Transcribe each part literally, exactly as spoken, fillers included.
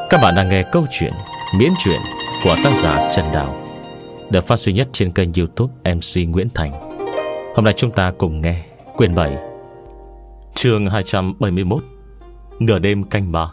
Các bạn đang nghe câu chuyện Miễn truyện của tác giả Trần Đào, được phát sinh nhất trên kênh YouTube em xê Nguyễn Thành. Hôm nay chúng ta cùng nghe quyển bảy, chương hai trăm bảy mươi mốt, Nửa đêm canh ba.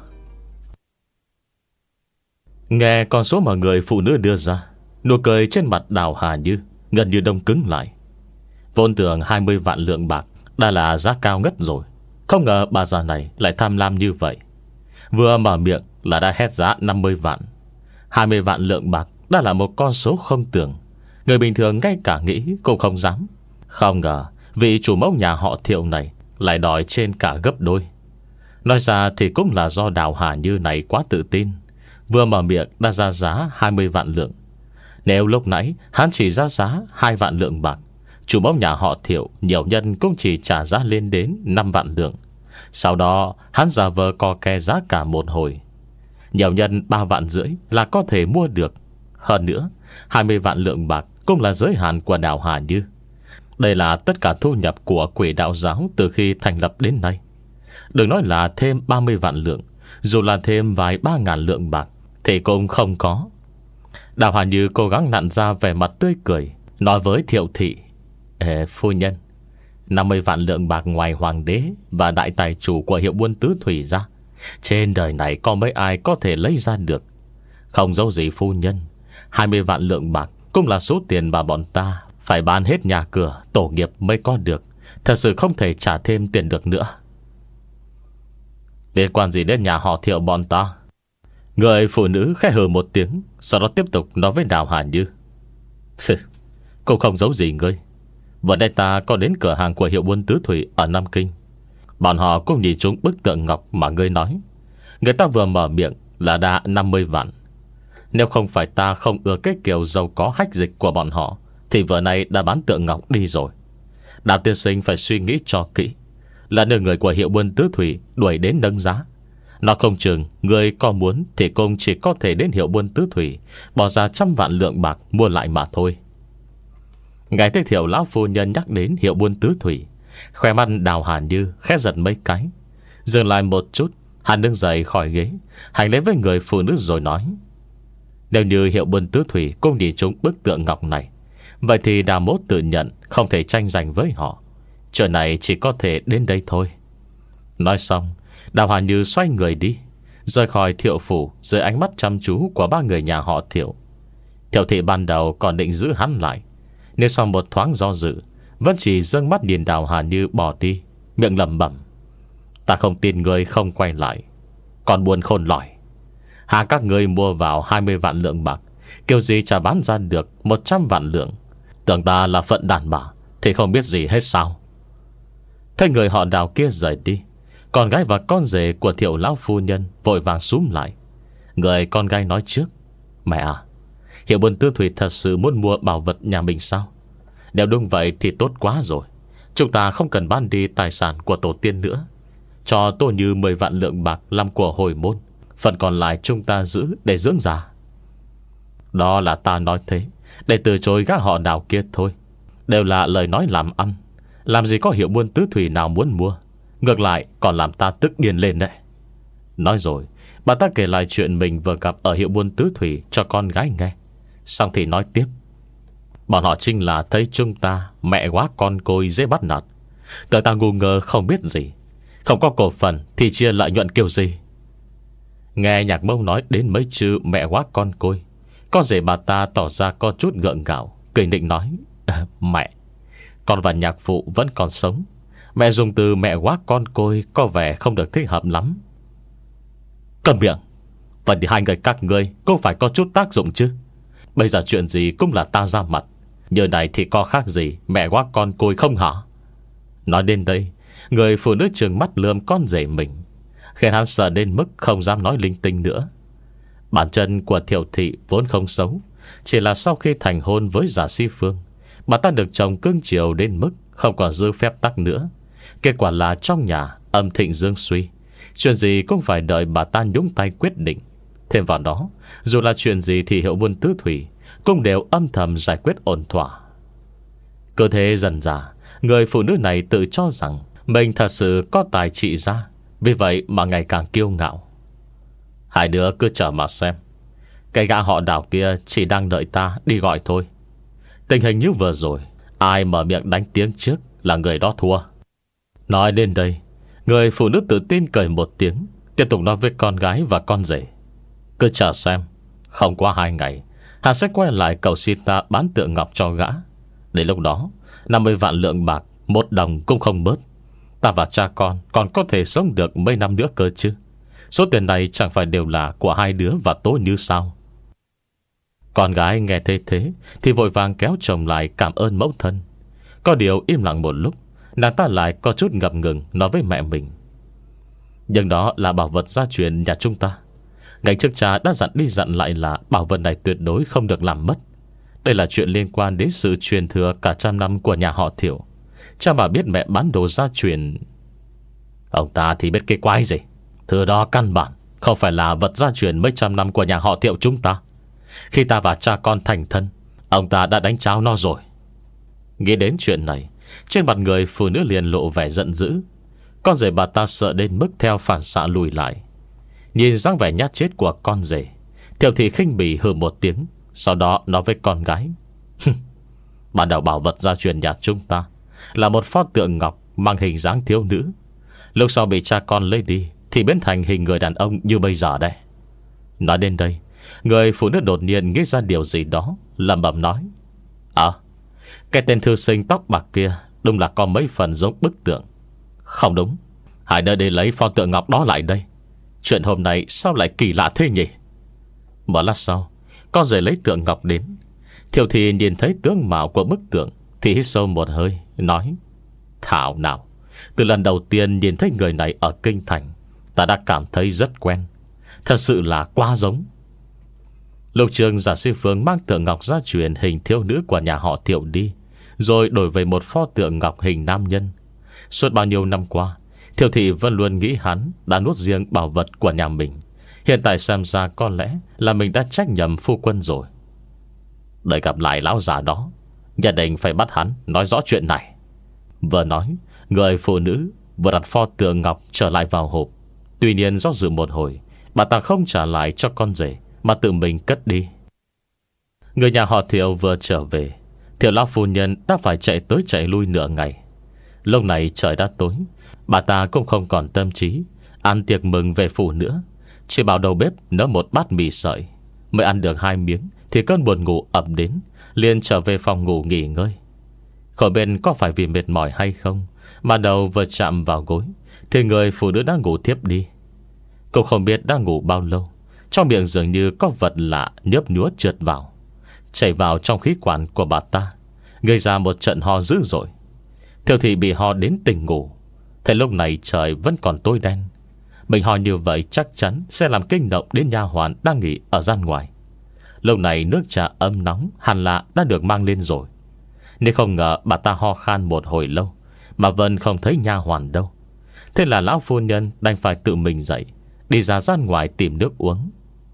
Nghe con số mà người phụ nữ đưa ra, nụ cười trên mặt Đào Hà Như gần như đông cứng lại. Vốn tưởng hai mươi vạn lượng bạc đã là giá cao ngất rồi, không ngờ bà già này lại tham lam như vậy. Vừa mở miệng là đã hét giá năm mươi vạn. Hai mươi vạn lượng bạc đã là một con số không tưởng, người bình thường ngay cả nghĩ cũng không dám. Không ngờ vị chủ mẫu nhà họ Thiệu này lại đòi trên cả gấp đôi. Nói ra thì cũng là do Đào Hà Như này quá tự tin, vừa mở miệng đã ra giá hai mươi vạn lượng. Nếu lúc nãy hắn chỉ ra giá hai vạn lượng bạc, chủ mẫu nhà họ Thiệu nhiều nhân cũng chỉ trả giá lên đến năm vạn lượng. Sau đó hắn giả vờ co ke giá cả một hồi, nhiều nhân ba vạn rưỡi là có thể mua được. Hơn nữa hai mươi vạn lượng bạc cũng là giới hạn của Đào Hà Như. Đây là tất cả thu nhập của Quỷ Đạo Giáo từ khi thành lập đến nay. Đừng nói là thêm ba mươi vạn lượng, dù là thêm vài ba ngàn lượng bạc thì cũng không có. Đào Hà Như cố gắng nặn ra vẻ mặt tươi cười, nói với Thiệu thị: Ê, phu nhân, năm mươi vạn lượng bạc ngoài hoàng đế và đại tài chủ của hiệu buôn tứ thủy ra, trên đời này có mấy ai có thể lấy ra được. Không giấu gì phu nhân, hai mươi vạn lượng bạc cũng là số tiền mà bọn ta phải bán hết nhà cửa tổ nghiệp mới có được. Thật sự không thể trả thêm tiền được nữa. Liên quan gì đến nhà họ Thiệu bọn ta? Người phụ nữ khẽ hừ một tiếng, sau đó tiếp tục nói với Đào Hà Như: Cũng không giấu gì ngươi, vừa đây ta có đến cửa hàng của hiệu buôn tứ thủy ở Nam Kinh. Bọn họ cũng nhìn trúng bức tượng ngọc mà ngươi nói. Người ta vừa mở miệng là đã năm mươi vạn. Nếu không phải ta không ưa cái kiểu giàu có hách dịch của bọn họ thì vừa nay đã bán tượng ngọc đi rồi. Đào tiên sinh phải suy nghĩ cho kỹ, là nơi người của hiệu buôn tứ thủy đuổi đến nâng giá. Nó không chừng người có muốn thì cũng chỉ có thể đến hiệu buôn tứ thủy bỏ ra trăm vạn lượng bạc mua lại mà thôi. Ngài thấy Thiệu lão phu nhân nhắc đến hiệu buôn tứ thủy, khoe mắt Đào Hà Như khẽ giật mấy cái. Dừng lại một chút, hắn đứng dậy khỏi ghế, hành lễ với người phụ nữ rồi nói: Nếu như hiệu buôn tứ thủy cũng nhìn trúng bức tượng ngọc này, vậy thì Đào mốt tự nhận không thể tranh giành với họ. Chuyện này chỉ có thể đến đây thôi. Nói xong, Đào Hà Như xoay người đi, rời khỏi Thiệu phủ dưới ánh mắt chăm chú của ba người nhà họ Thiệu. Thiệu thị ban đầu còn định giữ hắn lại, nhưng sau một thoáng do dự, vẫn chỉ dâng mắt nhìn Đào Hà Như bỏ đi, miệng lẩm bẩm: Ta không tin người không quay lại, còn buồn khôn lỏi. Hà các người mua vào hai mươi vạn lượng bạc, kiểu gì chả bán ra được một trăm vạn lượng. Tưởng ta là phận đàn bà thì không biết gì hết sao? Thấy người họ Đào kia rời đi, con gái và con rể của Thiệu lão phu nhân vội vàng xúm lại. Người con gái nói trước: Mẹ à, hiệu buôn tứ thủy thật sự muốn mua bảo vật nhà mình sao? Nếu đúng vậy thì tốt quá rồi. Chúng ta không cần bán đi tài sản của tổ tiên nữa. Cho Tô Như mười vạn lượng bạc làm của hồi môn, phần còn lại chúng ta giữ để dưỡng già. Đó là ta nói thế để từ chối gã họ Đào kia thôi. Đều là lời nói làm ăn, làm gì có hiệu buôn tứ thủy nào muốn mua. Ngược lại còn làm ta tức điên lên đấy. Nói rồi, bà ta kể lại chuyện mình vừa gặp ở hiệu buôn tứ thủy cho con gái nghe. Xong thì nói tiếp: Bọn họ chính là thấy chúng ta mẹ quá con côi dễ bắt nạt. Tưởng ta ngu ngơ không biết gì, không có cổ phần thì chia lợi nhuận kiểu gì. Nghe Nhạc Mông nói đến mấy chữ mẹ quá con côi, con rể bà ta tỏ ra có chút gượng gạo, cười nịnh nói: à, Mẹ, con và nhạc phụ vẫn còn sống. Mẹ dùng từ mẹ quá con côi có vẻ không được thích hợp lắm. Cầm miệng. Vậy thì hai người các ngươi cũng phải có chút tác dụng chứ. Bây giờ chuyện gì cũng là ta ra mặt, như này thì có khác gì mẹ quá con côi không hả? Nói đến đây, người phụ nữ trừng mắt lườm con rể mình, khiến hắn sợ đến mức không dám nói linh tinh nữa. Bản chân của Thiệu thị vốn không xấu, chỉ là sau khi thành hôn với Giả Si Phương, bà ta được chồng cưng chiều đến mức không còn dư phép tắc nữa. Kết quả là trong nhà âm thịnh dương suy, chuyện gì cũng phải đợi bà ta nhúng tay quyết định. Thêm vào đó, dù là chuyện gì thì hiệu buôn tứ thủy cũng đều âm thầm giải quyết ổn thỏa. Cơ thế dần dà, người phụ nữ này tự cho rằng mình thật sự có tài trị ra, vì vậy mà ngày càng kiêu ngạo. Hai đứa cứ chờ mà xem. Cái gã họ Đào kia chỉ đang đợi ta đi gọi thôi. Tình hình như vừa rồi, ai mở miệng đánh tiếng trước là người đó thua. Nói đến đây, người phụ nữ tự tin cười một tiếng, tiếp tục nói với con gái và con rể. Cứ chờ xem, không qua hai ngày hắn sẽ quay lại cầu xin ta bán tượng ngọc cho gã. Đến lúc đó, năm mươi vạn lượng bạc, một đồng cũng không bớt. Ta và cha con còn có thể sống được mấy năm nữa cơ chứ. Số tiền này chẳng phải đều là của hai đứa và Tố Như sao? Con gái nghe thế thế thì vội vàng kéo chồng lại cảm ơn mẫu thân. Có điều im lặng một lúc, nàng ta lại có chút ngập ngừng nói với mẹ mình. Nhưng đó là bảo vật gia truyền nhà chúng ta. Ngày trước cha đã dặn đi dặn lại là bảo vật này tuyệt đối không được làm mất. Đây là chuyện liên quan đến sự truyền thừa cả trăm năm của nhà họ Thiệu. Cha mà biết mẹ bán đồ gia truyền. Ông ta thì biết cái quái gì. Thứ đó căn bản không phải là vật gia truyền mấy trăm năm của nhà họ Thiệu chúng ta. Khi ta và cha con thành thân, ông ta đã đánh cháo nó rồi. Nghĩ đến chuyện này, trên mặt người phụ nữ liền lộ vẻ giận dữ. Con rể bà ta sợ đến mức theo phản xạ lùi lại. Nhìn dáng vẻ nhát chết của con rể, Thiệu Thị khinh bỉ hừ một tiếng, sau đó nói với con gái. Ban đầu bảo vật gia truyền nhà chúng ta là một pho tượng ngọc mang hình dáng thiếu nữ. Lúc sau bị cha con lấy đi thì biến thành hình người đàn ông như bây giờ đây. Nói đến đây, người phụ nữ đột nhiên nghĩ ra điều gì đó, lẩm bẩm nói. À, cái tên thư sinh tóc bạc kia đúng là có mấy phần giống bức tượng. Không đúng, hãy đợi để lấy pho tượng ngọc đó lại đây. Chuyện hôm nay sao lại kỳ lạ thế nhỉ? Một lát sau, con rể lấy tượng ngọc đến. Thiệu Thị nhìn thấy tướng mạo của bức tượng thì hít sâu một hơi, nói. Thảo nào, từ lần đầu tiên nhìn thấy người này ở kinh thành, ta đã cảm thấy rất quen. Thật sự là quá giống. Lục Trường giả sư Phương mang tượng ngọc gia truyền hình thiếu nữ của nhà họ Thiệu đi, rồi đổi về một pho tượng ngọc hình nam nhân. Suốt bao nhiêu năm qua, Thiệu Thị vẫn luôn nghĩ hắn đã nuốt riêng bảo vật của nhà mình. Hiện tại xem ra có lẽ là mình đã trách nhầm phu quân rồi. Đợi gặp lại lão già đó, nhất định phải bắt hắn nói rõ chuyện này. Vừa nói, người phụ nữ vừa đặt pho tượng ngọc trở lại vào hộp. Tuy nhiên do dự một hồi, bà ta không trả lại cho con rể, mà tự mình cất đi. Người nhà họ Thiệu vừa trở về, Thiệu lão phu nhân đã phải chạy tới chạy lui nửa ngày. Lúc này trời đã tối, bà ta cũng không còn tâm trí ăn tiệc mừng về phủ nữa. Chỉ bảo đầu bếp nấu một bát mì sợi. Mới ăn được hai miếng thì cơn buồn ngủ ập đến, liền trở về phòng ngủ nghỉ ngơi. Khỏi bên có phải vì mệt mỏi hay không, mà đầu vừa chạm vào gối thì người phụ nữ đã ngủ thiếp đi. Cô không biết đã ngủ bao lâu, trong miệng dường như có vật lạ nhớp nhúa trượt vào, chảy vào trong khí quản của bà ta, gây ra một trận ho dữ dội. Thiệu Thị bị ho đến tỉnh ngủ. Thế lúc này trời vẫn còn tối đen. Mình ho như vậy chắc chắn sẽ làm kinh động đến nha hoàn đang nghỉ ở gian ngoài. Lúc này nước trà ấm nóng hẳn lạ đã được mang lên rồi. Nên không ngờ bà ta ho khan một hồi lâu mà vẫn không thấy nha hoàn đâu. Thế là lão phu nhân đành phải tự mình dậy, đi ra gian ngoài tìm nước uống.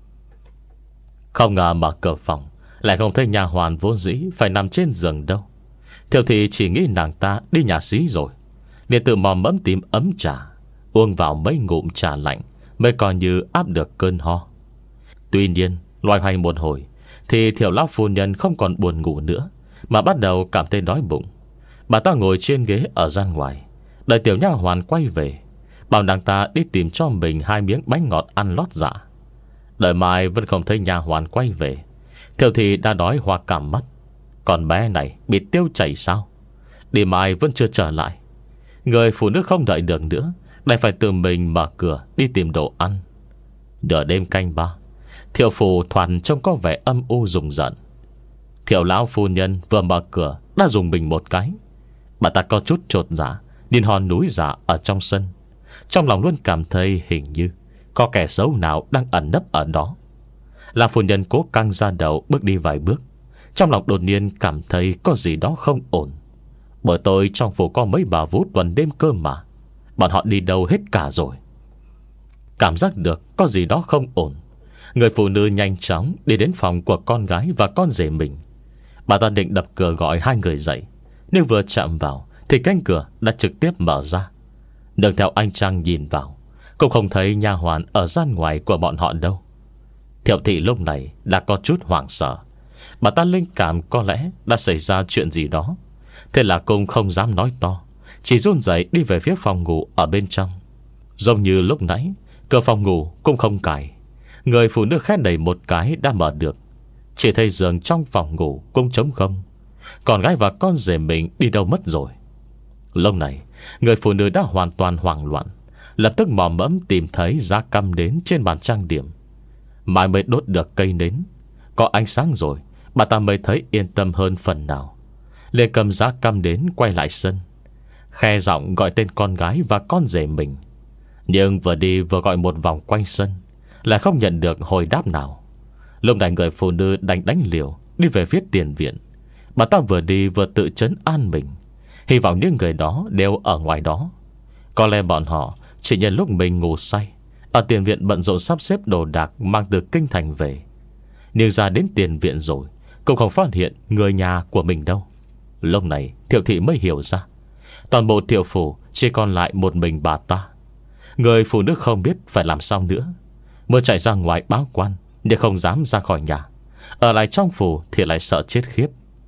Không ngờ mở cửa phòng lại không thấy nha hoàn vốn dĩ phải nằm trên giường đâu. Thiệu Thị chỉ nghĩ nàng ta đi nhà xí rồi, liền tự mò mẫm tìm ấm trà, uống vào mấy ngụm trà lạnh mới coi như áp được cơn ho. Tuy nhiên loay hoay một hồi thì Thiệu lão phu nhân không còn buồn ngủ nữa, mà bắt đầu cảm thấy đói bụng. Bà ta ngồi trên ghế ở gian ngoài, đợi tiểu nha hoàn quay về, bảo nàng ta đi tìm cho mình hai miếng bánh ngọt ăn lót dạ. Đợi mai vẫn không thấy nha hoàn quay về, Thiệu Thị đã đói hoa cả mắt. Con bé này bị tiêu chảy sao? Đi mai vẫn chưa trở lại. Người phụ nữ không đợi được nữa, lại phải tự mình mở cửa đi tìm đồ ăn. Nửa đêm canh ba, Thiệu phủ thoàn trông có vẻ âm u rùng rợn. Thiệu lão phu nhân vừa mở cửa đã dùng mình một cái. Bà ta có chút chột dạ nhìn hòn núi giả ở trong sân, trong lòng luôn cảm thấy hình như có kẻ xấu nào đang ẩn nấp ở đó. Lão phu nhân cố căng ra đầu bước đi vài bước, trong lòng đột nhiên cảm thấy có gì đó không ổn. Bởi tôi trong phủ có mấy bà vú tuần đêm cơ mà, bọn họ đi đâu hết cả rồi. Cảm giác được có gì đó không ổn, người phụ nữ nhanh chóng đi đến phòng của con gái và con rể mình. Bà ta định đập cửa gọi hai người dậy, nhưng vừa chạm vào thì cánh cửa đã trực tiếp mở ra. Đừng theo anh Trang nhìn vào, cũng không thấy nha hoàn ở gian ngoài của bọn họ đâu. Thiệu thị lúc này đã có chút hoảng sợ. Bà ta linh cảm có lẽ đã xảy ra chuyện gì đó. Thế là cũng không dám nói to, chỉ run rẩy đi về phía phòng ngủ ở bên trong. Giống như lúc nãy, cửa phòng ngủ cũng không cài. Người phụ nữ khẽ đẩy một cái đã mở được. Chỉ thấy giường trong phòng ngủ cũng trống không. Con gái và con rể mình đi đâu mất rồi. Lúc này người phụ nữ đã hoàn toàn hoảng loạn, lập tức mò mẫm tìm thấy giá cắm nến trên bàn trang điểm. Mãi mới đốt được cây nến. Có ánh sáng rồi, bà ta mới thấy yên tâm hơn phần nào. Liền cầm giá cắm nến quay lại sân, khe giọng gọi tên con gái và con rể mình. Nhưng vừa đi vừa gọi một vòng quanh sân, lại không nhận được hồi đáp nào. Lúc này người phụ nữ đánh đánh liều đi về phía tiền viện. Bà ta vừa đi vừa tự trấn an mình, hy vọng những người đó đều ở ngoài đó. Có lẽ bọn họ chỉ nhân lúc mình ngủ say ở tiền viện bận rộn sắp xếp đồ đạc mang từ kinh thành về. Nhưng ra đến tiền viện rồi cũng không phát hiện người nhà của mình đâu. Lúc này Thiệu thị mới hiểu ra, toàn bộ Thiệu phủ chỉ còn lại một mình bà ta. Người phụ nữ không biết phải làm sao nữa, mới chạy ra ngoài báo quan, nhưng không dám ra khỏi nhà. Ở lại trong phủ thì lại sợ chết khiếp.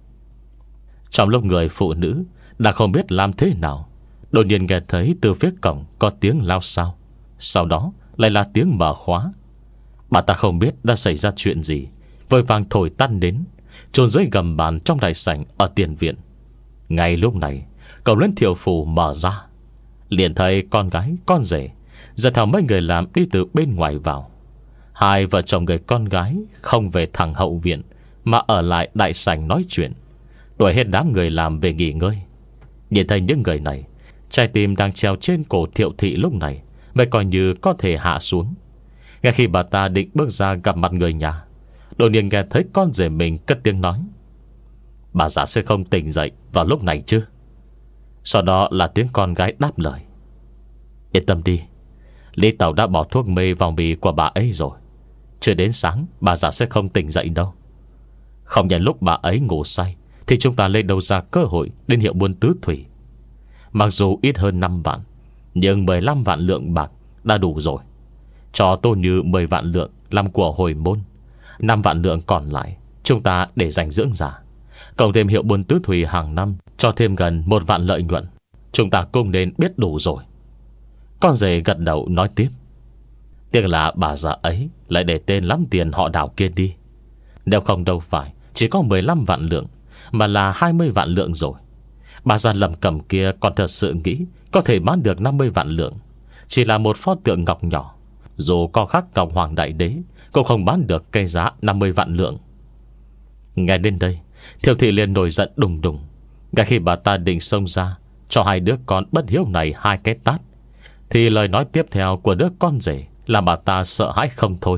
Trong lúc người phụ nữ đã không biết làm thế nào, đột nhiên nghe thấy từ phía cổng có tiếng lao xao, sau đó lại là tiếng mở khóa. Bà ta không biết đã xảy ra chuyện gì, vội vàng thổi tắt đến, chôn dưới gầm bàn trong đại sảnh ở tiền viện. Ngay lúc này cổng lớn Thiệu phủ mở ra, liền thấy con gái con rể dẫn theo mấy người làm đi từ bên ngoài vào. Hai vợ chồng người con gái không về thẳng hậu viện, mà ở lại đại sảnh nói chuyện, đuổi hết đám người làm về nghỉ ngơi. Nhìn thấy những người này, trái tim đang treo trên cổ Thiệu thị lúc này mới coi như có thể hạ xuống. Ngay khi bà ta định bước ra gặp mặt người nhà, đột nhiên nghe thấy con rể mình cất tiếng nói: "Bà già sẽ không tỉnh dậy vào lúc này chứ?" Sau đó là tiếng con gái đáp lời: "Yên tâm đi, Lý Tẩu đã bỏ thuốc mê vào mì của bà ấy rồi. Chưa đến sáng bà già sẽ không tỉnh dậy đâu. Không nhận lúc bà ấy ngủ say thì chúng ta lên đâu ra cơ hội đến hiệu buôn tứ thủy. Mặc dù ít hơn năm vạn, nhưng mười lăm vạn lượng bạc đã đủ rồi. Cho Tô Như mười vạn lượng làm của hồi môn, năm vạn lượng còn lại chúng ta để dành dưỡng giả. Cộng thêm hiệu buôn tứ thủy hàng năm cho thêm gần một vạn lợi nhuận, chúng ta cũng nên biết đủ rồi." Con rể gật đầu nói tiếp: "Tiếc là bà già ấy lại để tên lắm tiền họ Đào kia đi. Nếu không đâu phải chỉ có mười lăm vạn lượng, mà là hai mươi vạn lượng rồi. Bà già lầm cầm kia còn thật sự nghĩ có thể bán được năm mươi vạn lượng. Chỉ là một pho tượng ngọc nhỏ, dù có khắc ngọc hoàng đại đế, cũng không bán được cây giá năm mươi vạn lượng." Nghe đến đây, Thiệu thị liền nổi giận đùng đùng. Ngay khi bà ta định xông ra cho hai đứa con bất hiếu này hai cái tát, thì lời nói tiếp theo của đứa con rể làm bà ta sợ hãi không thôi.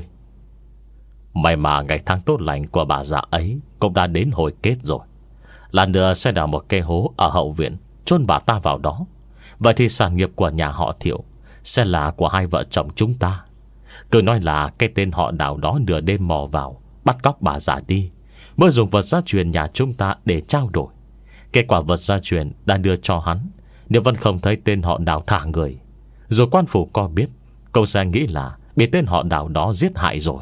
May mà ngày tháng tốt lành của bà già ấy cũng đã đến hồi kết rồi. Lần nữa sẽ đào một cái hố ở hậu viện, chôn bà ta vào đó. Vậy thì sản nghiệp của nhà họ Thiệu sẽ là của hai vợ chồng chúng ta. Cứ nói là cái tên họ Đào đó nửa đêm mò vào, bắt cóc bà già đi, mới dùng vật gia truyền nhà chúng ta để trao đổi. Kết quả vật gia truyền đã đưa cho hắn, nếu vẫn không thấy tên họ Đào thả người, rồi quan phủ có biết, cậu sẽ nghĩ là bị tên họ Đào đó giết hại rồi.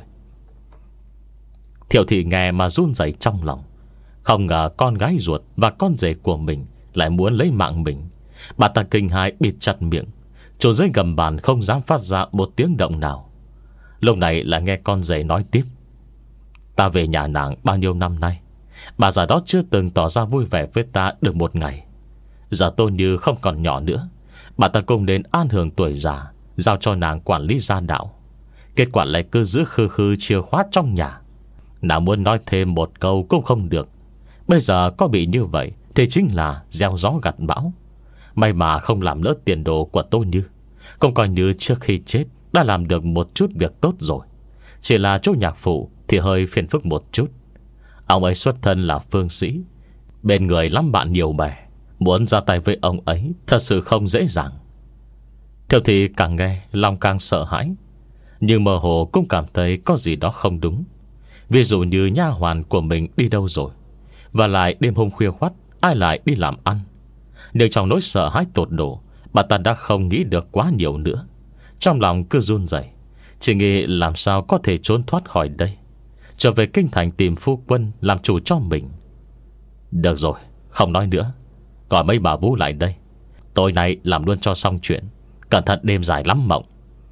Thiệu thị nghe mà run rẩy trong lòng. Không ngờ con gái ruột và con rể của mình lại muốn lấy mạng mình. Bà ta kinh hãi bịt chặt miệng, trốn dưới gầm bàn không dám phát ra một tiếng động nào. Lúc này là nghe con rể nói tiếp: "Ta về nhà nàng bao nhiêu năm nay, bà già đó chưa từng tỏ ra vui vẻ với ta được một ngày. Giờ tôi như không còn nhỏ nữa, bà ta cũng nên an hưởng tuổi già, giao cho nàng quản lý gia đạo. Kết quả lại cứ giữ khư khư chìa khóa trong nhà. Nàng muốn nói thêm một câu cũng không được. Bây giờ có bị như vậy thì chính là gieo gió gặt bão. May mà không làm lỡ tiền đồ của tôi Như, không coi như trước khi chết đã làm được một chút việc tốt rồi. Chỉ là chỗ nhạc phụ thì hơi phiền phức một chút. Ông ấy xuất thân là phương sĩ, bên người lắm bạn nhiều bè, muốn ra tay với ông ấy thật sự không dễ dàng." Thiệu thị càng nghe lòng càng sợ hãi, nhưng mơ hồ cũng cảm thấy có gì đó không đúng. Ví dụ như nha hoàn của mình đi đâu rồi, và lại đêm hôm khuya khoắt ai lại đi làm ăn. Nhưng trong nỗi sợ hãi tột độ, bà ta đã không nghĩ được quá nhiều nữa, Trong lòng cứ run rẩy, chỉ nghĩ làm sao có thể trốn thoát khỏi đây, trở về kinh thành tìm phu quân làm chủ cho mình. Được rồi, không nói nữa, gọi mấy bà vú lại đây. Tối nay làm luôn cho xong chuyện, cẩn thận đêm dài lắm mộng.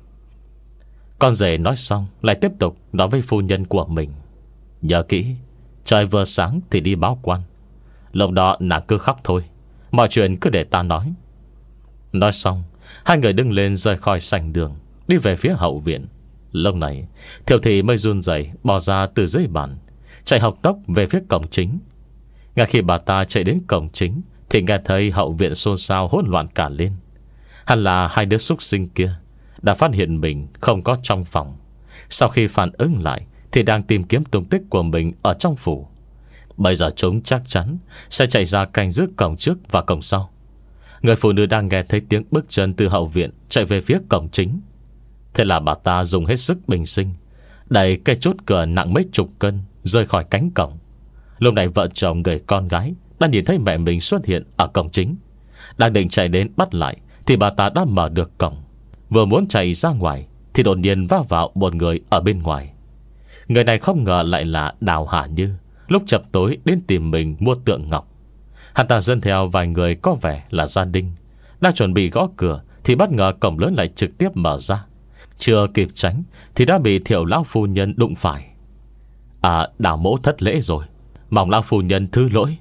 Con rể nói xong lại tiếp tục nói với phu nhân của mình: nhớ kỹ, trời vừa sáng thì đi báo quan. Lúc đó nàng cứ khóc thôi, mọi chuyện cứ để ta nói. Nói xong, hai người đứng lên rời khỏi sảnh đường, đi về phía hậu viện. Lúc này Thiệu thị mới run rẩy bò ra từ dưới bàn, chạy học tốc về phía cổng chính. Ngay khi bà ta chạy đến cổng chính thì nghe thấy hậu viện xôn xao hỗn loạn cả lên. Hẳn là hai đứa súc sinh kia đã phát hiện mình không có trong phòng. Sau khi phản ứng lại thì đang tìm kiếm tung tích của mình ở trong phủ. Bây giờ chúng chắc chắn sẽ chạy ra canh giữ cổng trước và cổng sau. Người phụ nữ đang nghe thấy tiếng bước chân từ hậu viện chạy về phía cổng chính. Thế là bà ta dùng hết sức bình sinh, đẩy cây chốt cửa nặng mấy chục cân rơi khỏi cánh cổng. Lúc này vợ chồng người con gái đã nhìn thấy mẹ mình xuất hiện ở cổng chính. Đang định chạy đến bắt lại thì bà ta đã mở được cổng. Vừa muốn chạy ra ngoài thì đột nhiên va vào một người ở bên ngoài. Người này không ngờ lại là Đào Hà Như, lúc chập tối đến tìm mình mua tượng ngọc. Hắn ta dẫn theo vài người có vẻ là gia đình, đang chuẩn bị gõ cửa thì bất ngờ cổng lớn lại trực tiếp mở ra. Chưa kịp tránh thì đã bị Thiệu lão phu nhân đụng phải. À, Đào mỗ thất lễ rồi, mong lão phu nhân thứ lỗi.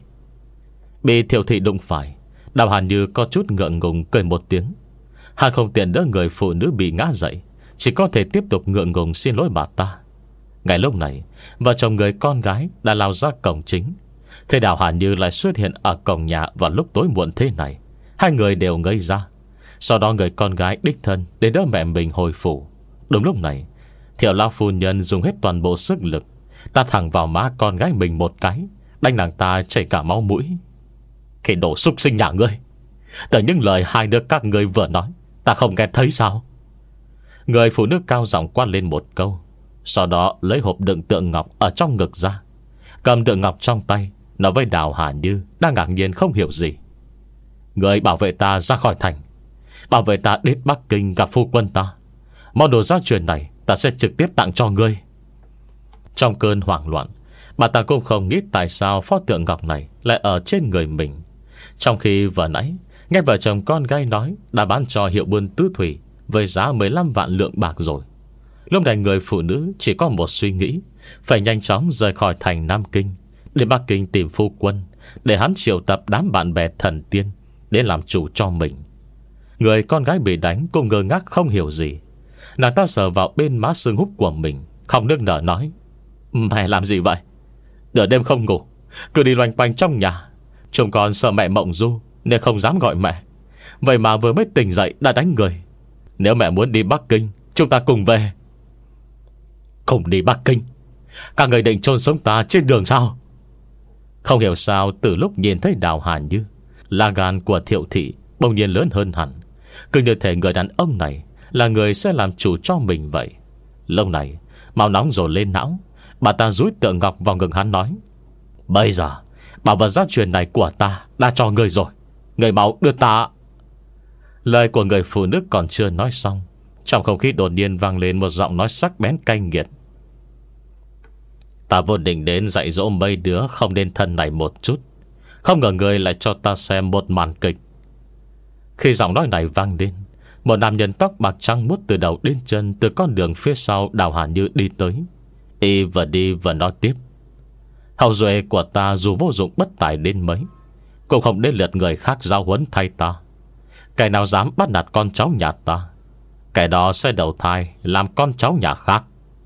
Bị Thiệu thị đụng phải, Đào Hà Như có chút ngượng ngùng cười một tiếng. Hắn không tiện đỡ người phụ nữ bị ngã dậy, chỉ có thể tiếp tục ngượng ngùng xin lỗi bà ta. Ngay lúc này, vợ chồng người con gái đã lao ra cổng chính. Thế Đào Hà Như lại xuất hiện ở cổng nhà vào lúc tối muộn thế này. Hai người đều ngây ra. Sau đó người con gái đích thân để đỡ mẹ mình hồi phủ. Đúng lúc này, Thiệu lão phu nhân dùng hết toàn bộ sức lực ta thẳng vào má con gái mình một cái, đánh nàng ta chảy cả máu mũi. Cái đồ súc sinh nhà ngươi, từ những lời hai đứa các ngươi vừa nói, ta không nghe thấy sao? Người phụ nữ cao giọng quát lên một câu, sau đó lấy hộp đựng tượng ngọc ở trong ngực ra, cầm tượng ngọc trong tay, nói với Đào Hà Như đang ngạc nhiên không hiểu gì: người bảo vệ ta ra khỏi thành, bảo vệ ta đến Bắc Kinh gặp phu quân ta. Món đồ gia truyền này ta sẽ trực tiếp tặng cho ngươi. Trong cơn hoảng loạn, bà ta cũng không nghĩ tại sao pho tượng ngọc này lại ở trên người mình, trong khi vừa nãy nghe vợ chồng con gái nói đã bán cho hiệu buôn tứ thủy với giá mười lăm vạn lượng bạc rồi. Lúc này người phụ nữ chỉ có một suy nghĩ: phải nhanh chóng rời khỏi thành Nam Kinh, đến Bắc Kinh tìm phu quân, để hắn triệu tập đám bạn bè thần tiên để làm chủ cho mình. Người con gái bị đánh cũng ngơ ngác không hiểu gì. Nàng ta sờ vào bên má sưng húp của mình, không nước nở nói: mẹ làm gì vậy? Nửa đêm không ngủ, cứ đi loanh quanh trong nhà. Chúng con sợ mẹ mộng du nên không dám gọi mẹ. Vậy mà vừa mới tỉnh dậy đã đánh người. Nếu mẹ muốn đi Bắc Kinh, chúng ta cùng về. Cùng đi Bắc Kinh? Các người định chôn sống ta trên đường sao? Không hiểu sao từ lúc nhìn thấy Đào Hà Như, là gan của Thiệu thị bỗng nhiên lớn hơn hẳn. Cứ như thể người đàn ông này là người sẽ làm chủ cho mình vậy. Lúc này máu nóng rồi lên não, bà ta dúi tượng ngọc vào ngực hắn nói: bây giờ bảo vật gia truyền này của ta đã cho người rồi, người bảo đưa ta. Lời của người phụ nữ còn chưa nói xong, trong không khí đột nhiên vang lên một giọng nói sắc bén cay nghiệt: ta vô định đến dạy dỗ mấy đứa không nên thân này một chút, không ngờ người lại cho ta xem một màn kịch. Khi giọng nói này vang lên, một nam nhân tóc bạc trắng muốt từ đầu đến chân từ con đường phía sau Đào Hà Như đi tới. Y vừa đi vừa nói tiếp: hậu duệ của ta dù vô dụng bất tài đến mấy, cũng không đến lượt người khác giáo huấn thay ta. Kẻ nào dám bắt nạt con cháu nhà ta, kẻ đó sẽ đầu thai làm con cháu nhà khác.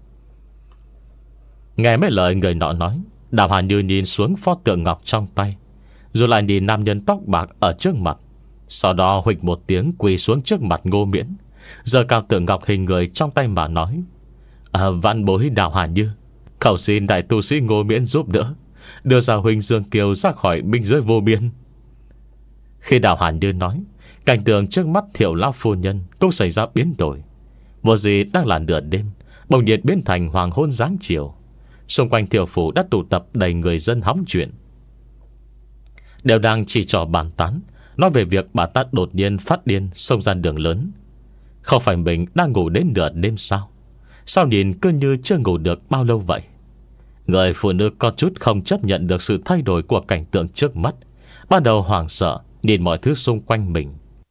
Nghe mấy lời người nọ nói, Đào Hà Như nhìn xuống pho tượng ngọc trong tay, rồi lại nhìn nam nhân tóc bạc ở trước mặt. Sau đó huỵch một tiếng quỳ xuống trước mặt Ngô Miễn, giơ cao tượng ngọc hình người trong tay mà nói: à, vạn bối Đào Hà Như cầu xin đại tu sĩ Ngô Miễn giúp đỡ, đưa ra huynh Dương Kiều ra khỏi binh giới vô biên. Khi Đào Hà Như nói, cảnh tượng trước mắt Thiệu lão phu nhân cũng xảy ra biến đổi. Một gì đang là nửa đêm bỗng nhiên biến thành hoàng hôn giáng chiều. Xung quanh Thiệu phủ đã tụ tập đầy người dân hóng chuyện, đều đang chỉ trò bàn tán, nói về việc bà ta đột nhiên phát điên xông ra đường lớn. Không phải mình đang ngủ đến nửa đêm sao? Sao nhìn cứ như chưa ngủ được bao lâu vậy? Người phụ nữ có chút không chấp nhận được sự thay đổi của cảnh tượng trước mắt, ban đầu hoảng sợ nhìn mọi thứ xung quanh mình.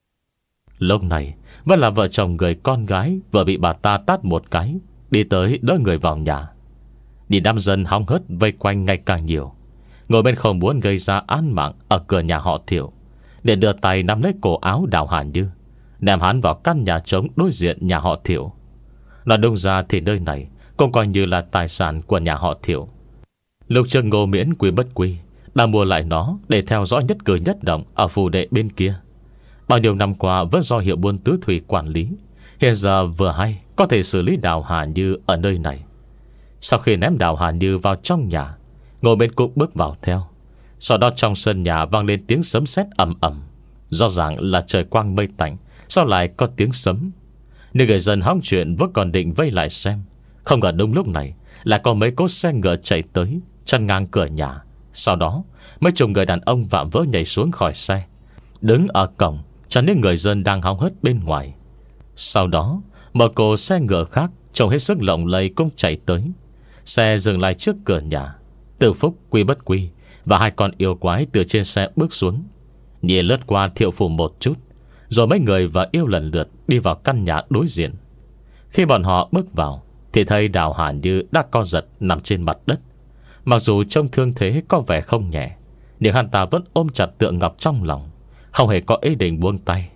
Lúc này vẫn là vợ chồng người con gái vừa bị bà ta tát một cái, đi tới đỡ người vào nhà. Nhìn đám dân hóng hớt vây quanh ngày càng nhiều, ngồi bên không muốn gây ra án mạng ở cửa nhà họ Thiệu, để đưa tay nắm lấy cổ áo Đào Hàn Như, ném hắn vào căn nhà trống đối diện nhà họ Thiệu. Nói đúng ra thì nơi này cũng coi như là tài sản của nhà họ Thiệu. Lúc trước Ngô Miễn Quý Bất Quy đã mua lại nó để theo dõi nhất cử nhất động ở phù đệ bên kia. Bao nhiêu năm qua vẫn do hiệu buôn tứ thủy quản lý, hiện giờ vừa hay có thể xử lý Đào Hàn Như ở nơi này. Sau khi ném Đào Hàn Như vào trong nhà, Ngô Miễn cũng bước vào theo. Sau đó trong sân nhà vang lên tiếng sấm sét ầm ầm. Rõ ràng là trời quang mây tạnh, sao lại có tiếng sấm? Nên người dân hóng chuyện vẫn còn định vây lại xem. Không ngờ đúng lúc này là có mấy cỗ xe ngựa chạy tới, chắn ngang cửa nhà. Sau đó mấy chục người đàn ông vạm vỡ nhảy xuống khỏi xe, đứng ở cổng chắn những người dân đang hóng hớt bên ngoài. Sau đó một cỗ xe ngựa khác trông hết sức lộng lẫy cũng chạy tới. Xe dừng lại trước cửa nhà. Từ Phúc, Quý Bất Quy và hai con yêu quái từ trên xe bước xuống, nhìn lướt qua Thiệu phủ một chút, rồi mấy người và yêu lần lượt đi vào căn nhà đối diện. Khi bọn họ bước vào thì thấy Đào Hàn Như đã co giật nằm trên mặt đất. Mặc dù trông thương thế có vẻ không nhẹ, nhưng hắn ta vẫn ôm chặt Tượng Ngọc trong lòng, không hề có ý định buông tay.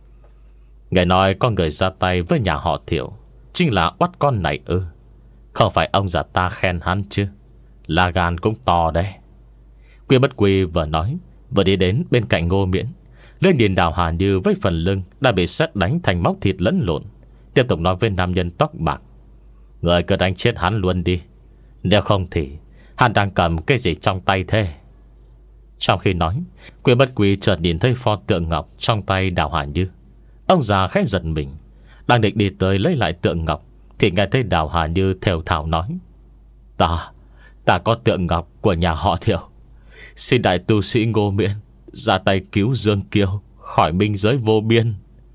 Nghe nói có người ra tay với nhà họ Thiệu chính là oắt con này ư? Không phải ông già ta khen hắn chứ? Là gan cũng to đấy. Quý Bất Quy vừa nói vừa đi đến bên cạnh Ngô Miễn, lên nhìn Đào Hàn Như với phần lưng đã bị sét đánh thành móc thịt lẫn lộn, tiếp tục nói với nam nhân tóc bạc: người cứ đánh chết hắn luôn đi, nếu không thì hắn đang cầm cái gì trong tay thế? Trong khi nói, Quý Bất Quy chợt nhìn thấy pho tượng ngọc trong tay Đào Hàn Như. Ông già khẽ giật mình, đang định đi tới lấy lại tượng ngọc thì nghe thấy Đào Hàn Như thều thào nói: Ta, ta có tượng ngọc của nhà họ Thiệu, xin đại tu sĩ Ngô Miễn ra tay cứu Dương Kiêu khỏi minh giới vô biên.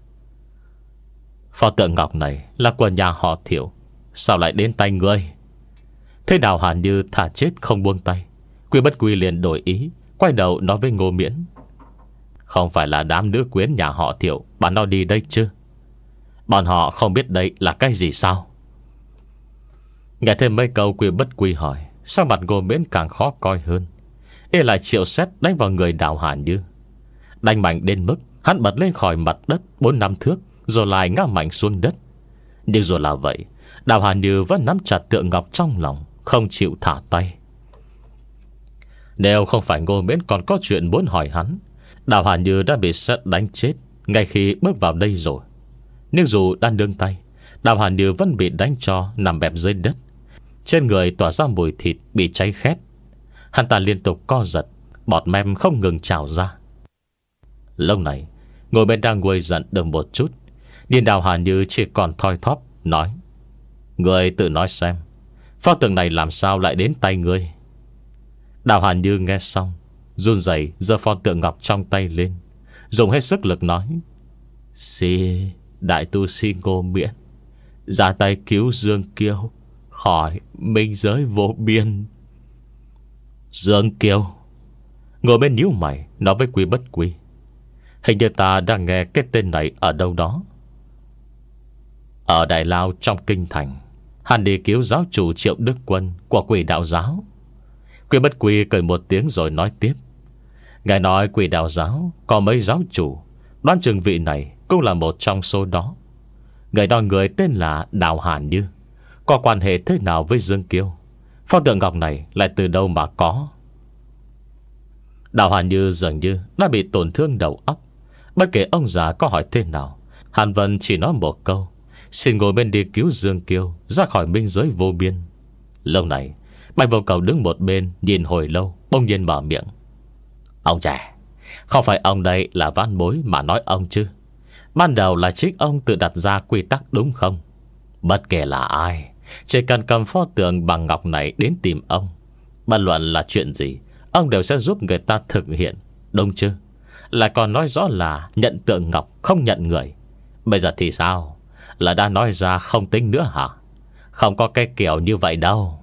Pho tượng ngọc này là của nhà họ Thiệu, sao lại đến tay ngươi? Thế Đào Hàn Như thả chết không buông tay, Quý Bất Quy liền đổi ý, quay đầu nói với Ngô Miễn: không phải là đám nữ quyến nhà họ Thiệu bán nó đi đây chứ? Bọn họ không biết đây là cái gì sao? Nghe thêm mấy câu Quý Bất Quy hỏi, sắc mặt Ngô Miễn càng khó coi hơn. Y lại triệu xét đánh vào người Đào Hàn Như, đánh mạnh đến mức hắn bật lên khỏi mặt đất bốn năm thước, rồi lại ngã mạnh xuống đất. Nhưng dù là vậy, Đào Hàn Như vẫn nắm chặt tượng ngọc trong lòng, không chịu thả tay. Nếu không phải Ngô Miễn còn có chuyện muốn hỏi hắn, Đào Hàn Như đã bị sét đánh chết ngay khi bước vào đây rồi. Nhưng dù đang nương tay, Đào Hàn Như vẫn bị đánh cho nằm bẹp dưới đất, trên người tỏa ra mùi thịt bị cháy khét. Hắn ta liên tục co giật, bọt mem không ngừng trào ra. Lúc này ngồi bên đang nguôi giận được một chút, nhìn Đào Hàn Như chỉ còn thoi thóp nói: người tự nói xem, pho tượng này làm sao lại đến tay ngươi? Đào Hàn Như nghe xong, run rẩy giơ pho tượng ngọc trong tay lên, dùng hết sức lực nói: Xin đại tu sĩ Ngô Miễn ra tay cứu Dương Kiêu khỏi minh giới vô biên. Dương Kiêu? Ngồi bên nhíu mày nói với Quý Bất Quy: hình như ta đang nghe cái tên này ở đâu đó. Ở Đại Lao trong kinh thành, hắn đi cứu giáo chủ Triệu Đức Quân của Quỷ Đạo Giáo. Quý Bất Quy cười một tiếng rồi nói tiếp: ngài nói Quỷ Đạo Giáo có mấy giáo chủ, đoán chừng vị này cũng là một trong số đó. Người đó người tên là Đào Hàn Như, có quan hệ thế nào với Dương Kiêu? Pho tượng ngọc này lại từ đâu mà có? Đào Hàn Như dường như đã bị tổn thương đầu óc. Bất kể ông già có hỏi thế nào, Hàn Vân chỉ nói một câu: xin ngồi bên đi cứu Dương Kiêu ra khỏi minh giới vô biên. Lâu này Bạch Vô Cầu đứng một bên nhìn hồi lâu, bỗng nhiên mở miệng: ông trẻ, không phải ông đây là vãn bối mà nói ông chứ? Ban đầu là chính ông tự đặt ra quy tắc đúng không? Bất kể là ai, chỉ cần cầm pho tượng bằng ngọc này đến tìm ông, bất luận là chuyện gì, ông đều sẽ giúp người ta thực hiện, đúng chứ? Lại còn nói rõ là nhận tượng ngọc không nhận người. Bây giờ thì sao? Là đã nói ra không tính nữa hả? Không có cái kiểu như vậy đâu.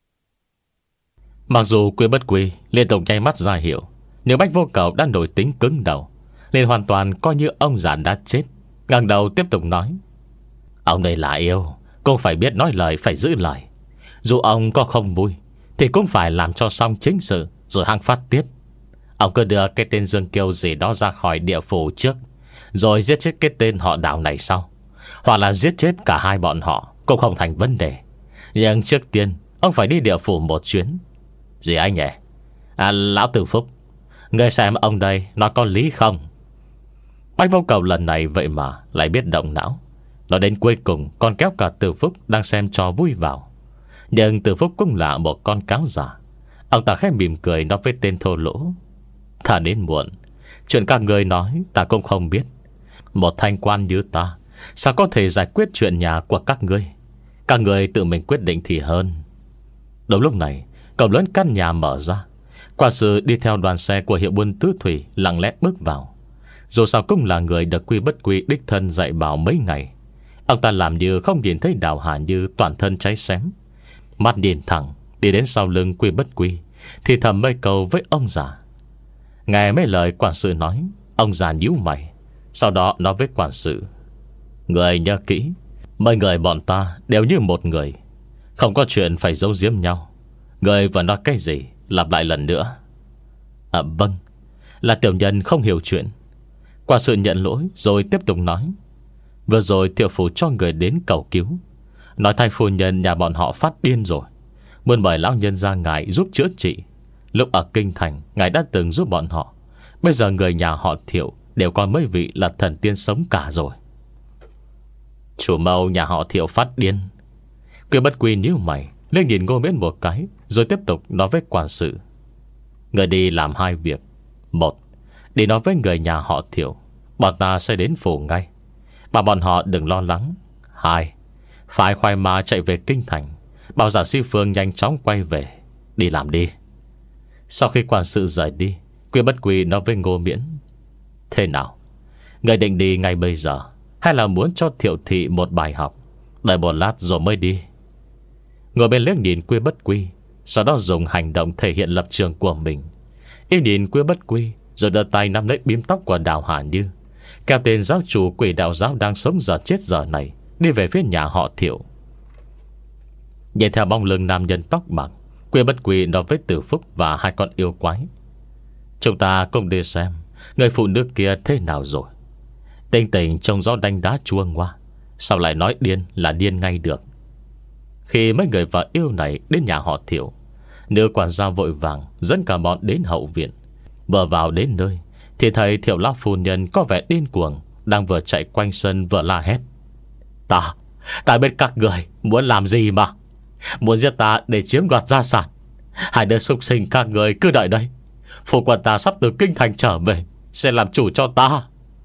Mặc dù Quy Bất Quy liên tục nháy mắt ra hiệu, nhưng Bách Vô Cầu đã nổi tính cứng đầu, nên hoàn toàn coi như ông già đã chết. Ngẩng đầu tiếp tục nói: Ông đây là yêu, cũng phải biết nói lời phải giữ lời. Dù ông có không vui thì cũng phải làm cho xong chính sự, rồi hăng phát tiết. Ông cứ đưa cái tên Dương Kiêu gì đó ra khỏi địa phủ trước, rồi giết chết cái tên họ Đào này sau, hoặc là giết chết cả hai bọn họ cũng không thành vấn đề. Nhưng trước tiên ông phải đi địa phủ một chuyến. Gì anh nhỉ? À, Lão Tử Phúc, ngươi xem ông đây nói có lý không? Bách Vô Cầu lần này vậy mà lại biết động não. Nó đến cuối cùng còn kéo cả Tử Phúc đang xem trò vui vào. Nhưng Tử Phúc cũng là một con cáo giả. Ông ta khẽ mỉm cười nói với tên thô lỗ: Ta đến muộn, chuyện các người nói ta cũng không biết. Một thanh quan như ta sao có thể giải quyết chuyện nhà của các ngươi? Các người tự mình quyết định thì hơn. Đúng lúc này, cổng lớn căn nhà mở ra. Quản sự đi theo đoàn xe của hiệu buôn Tứ Thủy lặng lẽ bước vào. Dù sao cũng là người được Quy Bất Quy đích thân dạy bảo mấy ngày. Ông ta làm như không nhìn thấy Đào Hà Như toàn thân cháy xém, mắt nhìn thẳng đi đến sau lưng Quy Bất Quy, thì thầm mấy câu với ông già. Nghe mấy lời quản sự nói, ông già nhíu mày, sau đó nói với quản sự: Người nhớ kỹ, mấy người bọn ta đều như một người, không có chuyện phải giấu giếm nhau. Người vừa nói cái gì, lặp lại lần nữa. À vâng, là tiểu nhân không hiểu chuyện. Quản sự nhận lỗi rồi tiếp tục nói: Vừa rồi thiệu phủ cho người đến cầu cứu, nói thay phu nhân nhà bọn họ phát điên rồi, muốn mời lão nhân ra ngài giúp chữa trị. Lúc ở Kinh Thành ngài đã từng giúp bọn họ. Bây giờ người nhà họ Thiệu đều coi mấy vị là thần tiên sống cả rồi. Chủ mẫu nhà họ Thiệu phát điên. Quy Bất Quy nhíu mày lên nhìn Ngô Miễn một cái, rồi tiếp tục nói với quản sự: Người đi làm hai việc. Một, đi nói với người nhà họ Thiệu bọn ta sẽ đến phủ ngay, bảo bọn họ đừng lo lắng. Hai, phải khoai ma chạy về Kinh Thành, bảo giả Sĩ Phương nhanh chóng quay về. Đi làm đi. Sau khi quản sự rời đi, Quy Bất Quy nói với Ngô Miễn: Thế nào, người định đi ngay bây giờ, hay là muốn cho Thiệu thị một bài học, đợi một lát rồi mới đi? Ngồi bên liếc nhìn Quy Bất Quy, sau đó dùng hành động thể hiện lập trường của mình. Y nhìn Quy Bất Quy, rồi đưa tay nắm lấy bím tóc của Đào Hà Như, kéo tên giáo chủ Quỷ Đạo giáo đang sống giờ chết giờ này đi về phía nhà họ Thiệu. Nhìn theo bóng lưng nam nhân tóc bạc, Quy Bất Quy nói với Tử Phúc và hai con yêu quái: Chúng ta cùng đi xem người phụ nữ kia thế nào rồi. Tình tình trông gió đánh đá chua ngoa, sao lại nói điên là điên ngay được. Khi mấy người vợ yêu này đến nhà họ Thiệu, nữ quản gia vội vàng dẫn cả bọn đến hậu viện. Vừa vào đến nơi thì thấy Thiệu lão phu nhân có vẻ điên cuồng, đang vừa chạy quanh sân vừa la hét: Ta, ta biết các người muốn làm gì mà. Muốn giết ta để chiếm đoạt gia sản. Hai đứa súc sinh các người cứ đợi đây, phu quân ta sắp từ Kinh Thành trở về, sẽ làm chủ cho ta.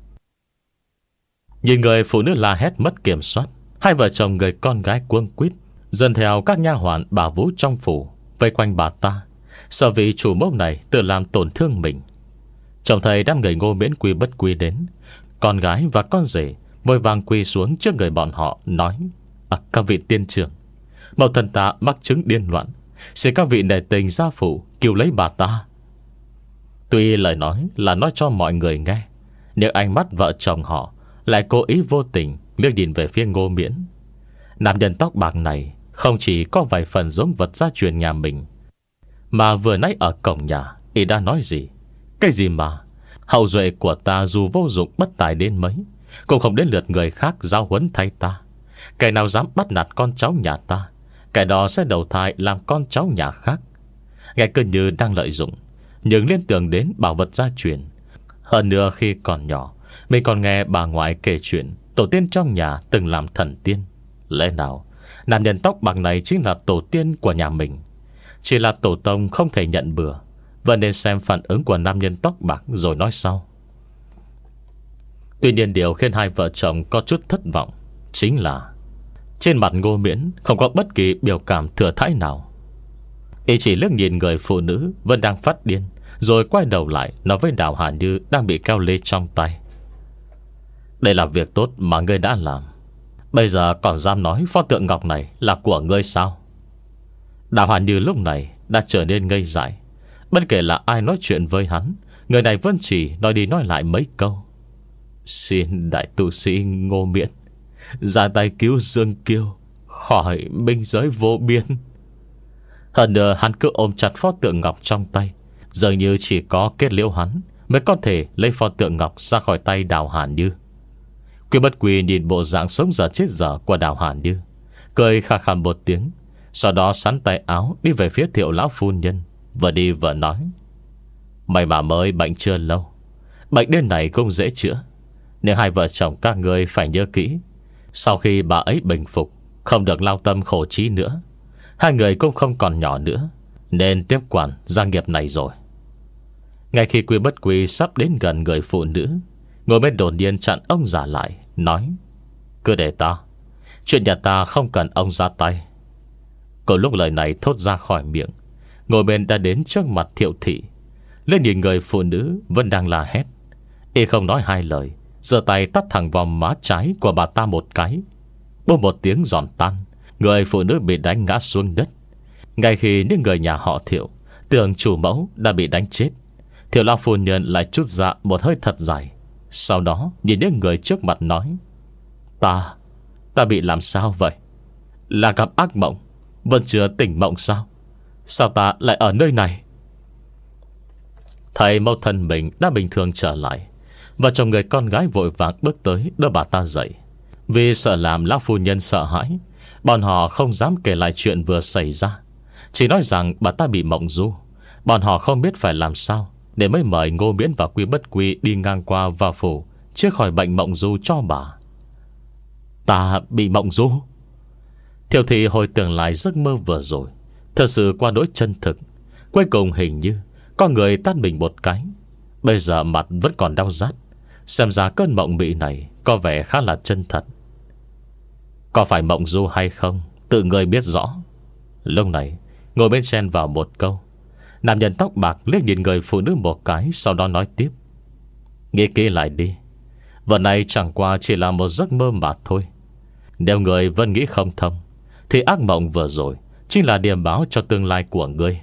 Nhìn người phụ nữ la hét mất kiểm soát, hai vợ chồng người con gái cuống quýt dần theo các nha hoàn bảo vũ trong phủ vây quanh bà ta, sợ vì chủ mẫu này tự làm tổn thương mình. Trông thấy đám người Ngô Miễn Quy Bất Quy đến, con gái và con rể vội vàng quỳ xuống trước người bọn họ, nói: À, các vị tiên trưởng, mẫu thân ta mắc chứng điên loạn, xin các vị nể tình gia phụ cứu lấy bà ta. Tuy lời nói là nói cho mọi người nghe, nhưng ánh mắt vợ chồng họ lại cố ý vô tình liếc nhìn về phía Ngô Miễn. Nam nhân tóc bạc này không chỉ có vài phần giống vật gia truyền nhà mình, mà vừa nãy ở cổng nhà y đã nói gì. Cái gì mà hậu duệ của ta dù vô dụng bất tài đến mấy, cũng không đến lượt người khác giao huấn thay ta. Kẻ nào dám bắt nạt con cháu nhà ta, kẻ đó sẽ đầu thai làm con cháu nhà khác. Nghe cứ như đang lợi dụng, nhưng liên tưởng đến bảo vật gia truyền. Hơn nữa khi còn nhỏ, mình còn nghe bà ngoại kể chuyện tổ tiên trong nhà từng làm thần tiên. Lẽ nào nam nhân tóc bạc này chính là tổ tiên của nhà mình? Chỉ là tổ tông không thể nhận bừa, vẫn nên xem phản ứng của nam nhân tóc bạc rồi nói sau. Tuy nhiên điều khiến hai vợ chồng có chút thất vọng chính là trên mặt Ngô Miễn không có bất kỳ biểu cảm thừa thãi nào. Y chỉ liếc nhìn người phụ nữ vẫn đang phát điên, rồi quay đầu lại nói với Đào Hà Như đang bị keo lê trong tay: Đây là việc tốt mà ngươi đã làm. Bây giờ còn dám nói pho tượng ngọc này là của ngươi sao? Đào Hàn Như lúc này đã trở nên ngây dại. Bất kể là ai nói chuyện với hắn, người này vẫn chỉ nói đi nói lại mấy câu: Xin đại tu sĩ Ngô Miễn ra tay cứu Dương Kiêu khỏi minh giới vô biên. Hơn nữa hắn cứ ôm chặt pho tượng ngọc trong tay, dường như chỉ có kết liễu hắn mới có thể lấy pho tượng ngọc ra khỏi tay Đào Hàn Như. Quy Bất Quy nhìn bộ dạng sống dở chết dở của Đào Hàn Như, cười khà khà một tiếng, sau đó sắn tay áo đi về phía Thiệu lão phu nhân, vừa đi vừa nói: Mày bà mới bệnh chưa lâu, bệnh đến này không dễ chữa, nên hai vợ chồng các ngươi phải nhớ kỹ, sau khi bà ấy bình phục, không được lao tâm khổ trí nữa. Hai người cũng không còn nhỏ nữa, nên tiếp quản gia nghiệp này rồi. Ngay khi Quy Bất Quy sắp đến gần người phụ nữ, Ngô Miễn đột nhiên chặn ông già lại, nói: Cứ để ta, chuyện nhà ta không cần ông ra tay. Cô lúc lời này thốt ra khỏi miệng, Ngô Miễn đã đến trước mặt Thiệu thị, lên nhìn người phụ nữ vẫn đang la hét. Y không nói hai lời, giơ tay tát thẳng vào má trái của bà ta một cái. Bốp một tiếng giòn tan, người phụ nữ bị đánh ngã xuống đất. Ngay khi những người nhà họ Thiệu tưởng chủ mẫu đã bị đánh chết, Thiệu lão phu nhân lại trút ra một hơi thật dài, sau đó nhìn những người trước mặt nói: Ta, ta bị làm sao vậy? Là gặp ác mộng, vẫn chưa tỉnh mộng sao? Sao ta lại ở nơi này? Thầy mẫu thân mình đã bình thường trở lại, và chồng người con gái vội vàng bước tới đỡ bà ta dậy. Vì sợ làm lão phu nhân sợ hãi, bọn họ không dám kể lại chuyện vừa xảy ra, chỉ nói rằng bà ta bị mộng du. Bọn họ không biết phải làm sao để mới mời Ngô Miễn và Quy Bất Quy đi ngang qua vào phủ chữa khỏi bệnh mộng du cho bà. Ta bị mộng du? Thiệu thị hồi tưởng lại giấc mơ vừa rồi, thật sự qua đối chân thực. Cuối cùng hình như có người tát mình một cái. Bây giờ mặt vẫn còn đau rát, xem ra cơn mộng mị này có vẻ khá là chân thật. Có phải mộng du hay không, tự người biết rõ. Lúc này ngồi bên xen vào một câu. Nam nhân tóc bạc liếc nhìn người phụ nữ một cái, sau đó nói tiếp: Nghĩ kỹ lại đi, vật này chẳng qua chỉ là một giấc mơ mà thôi. Nếu người vẫn nghĩ không thông, thì ác mộng vừa rồi chính là điểm báo cho tương lai của ngươi.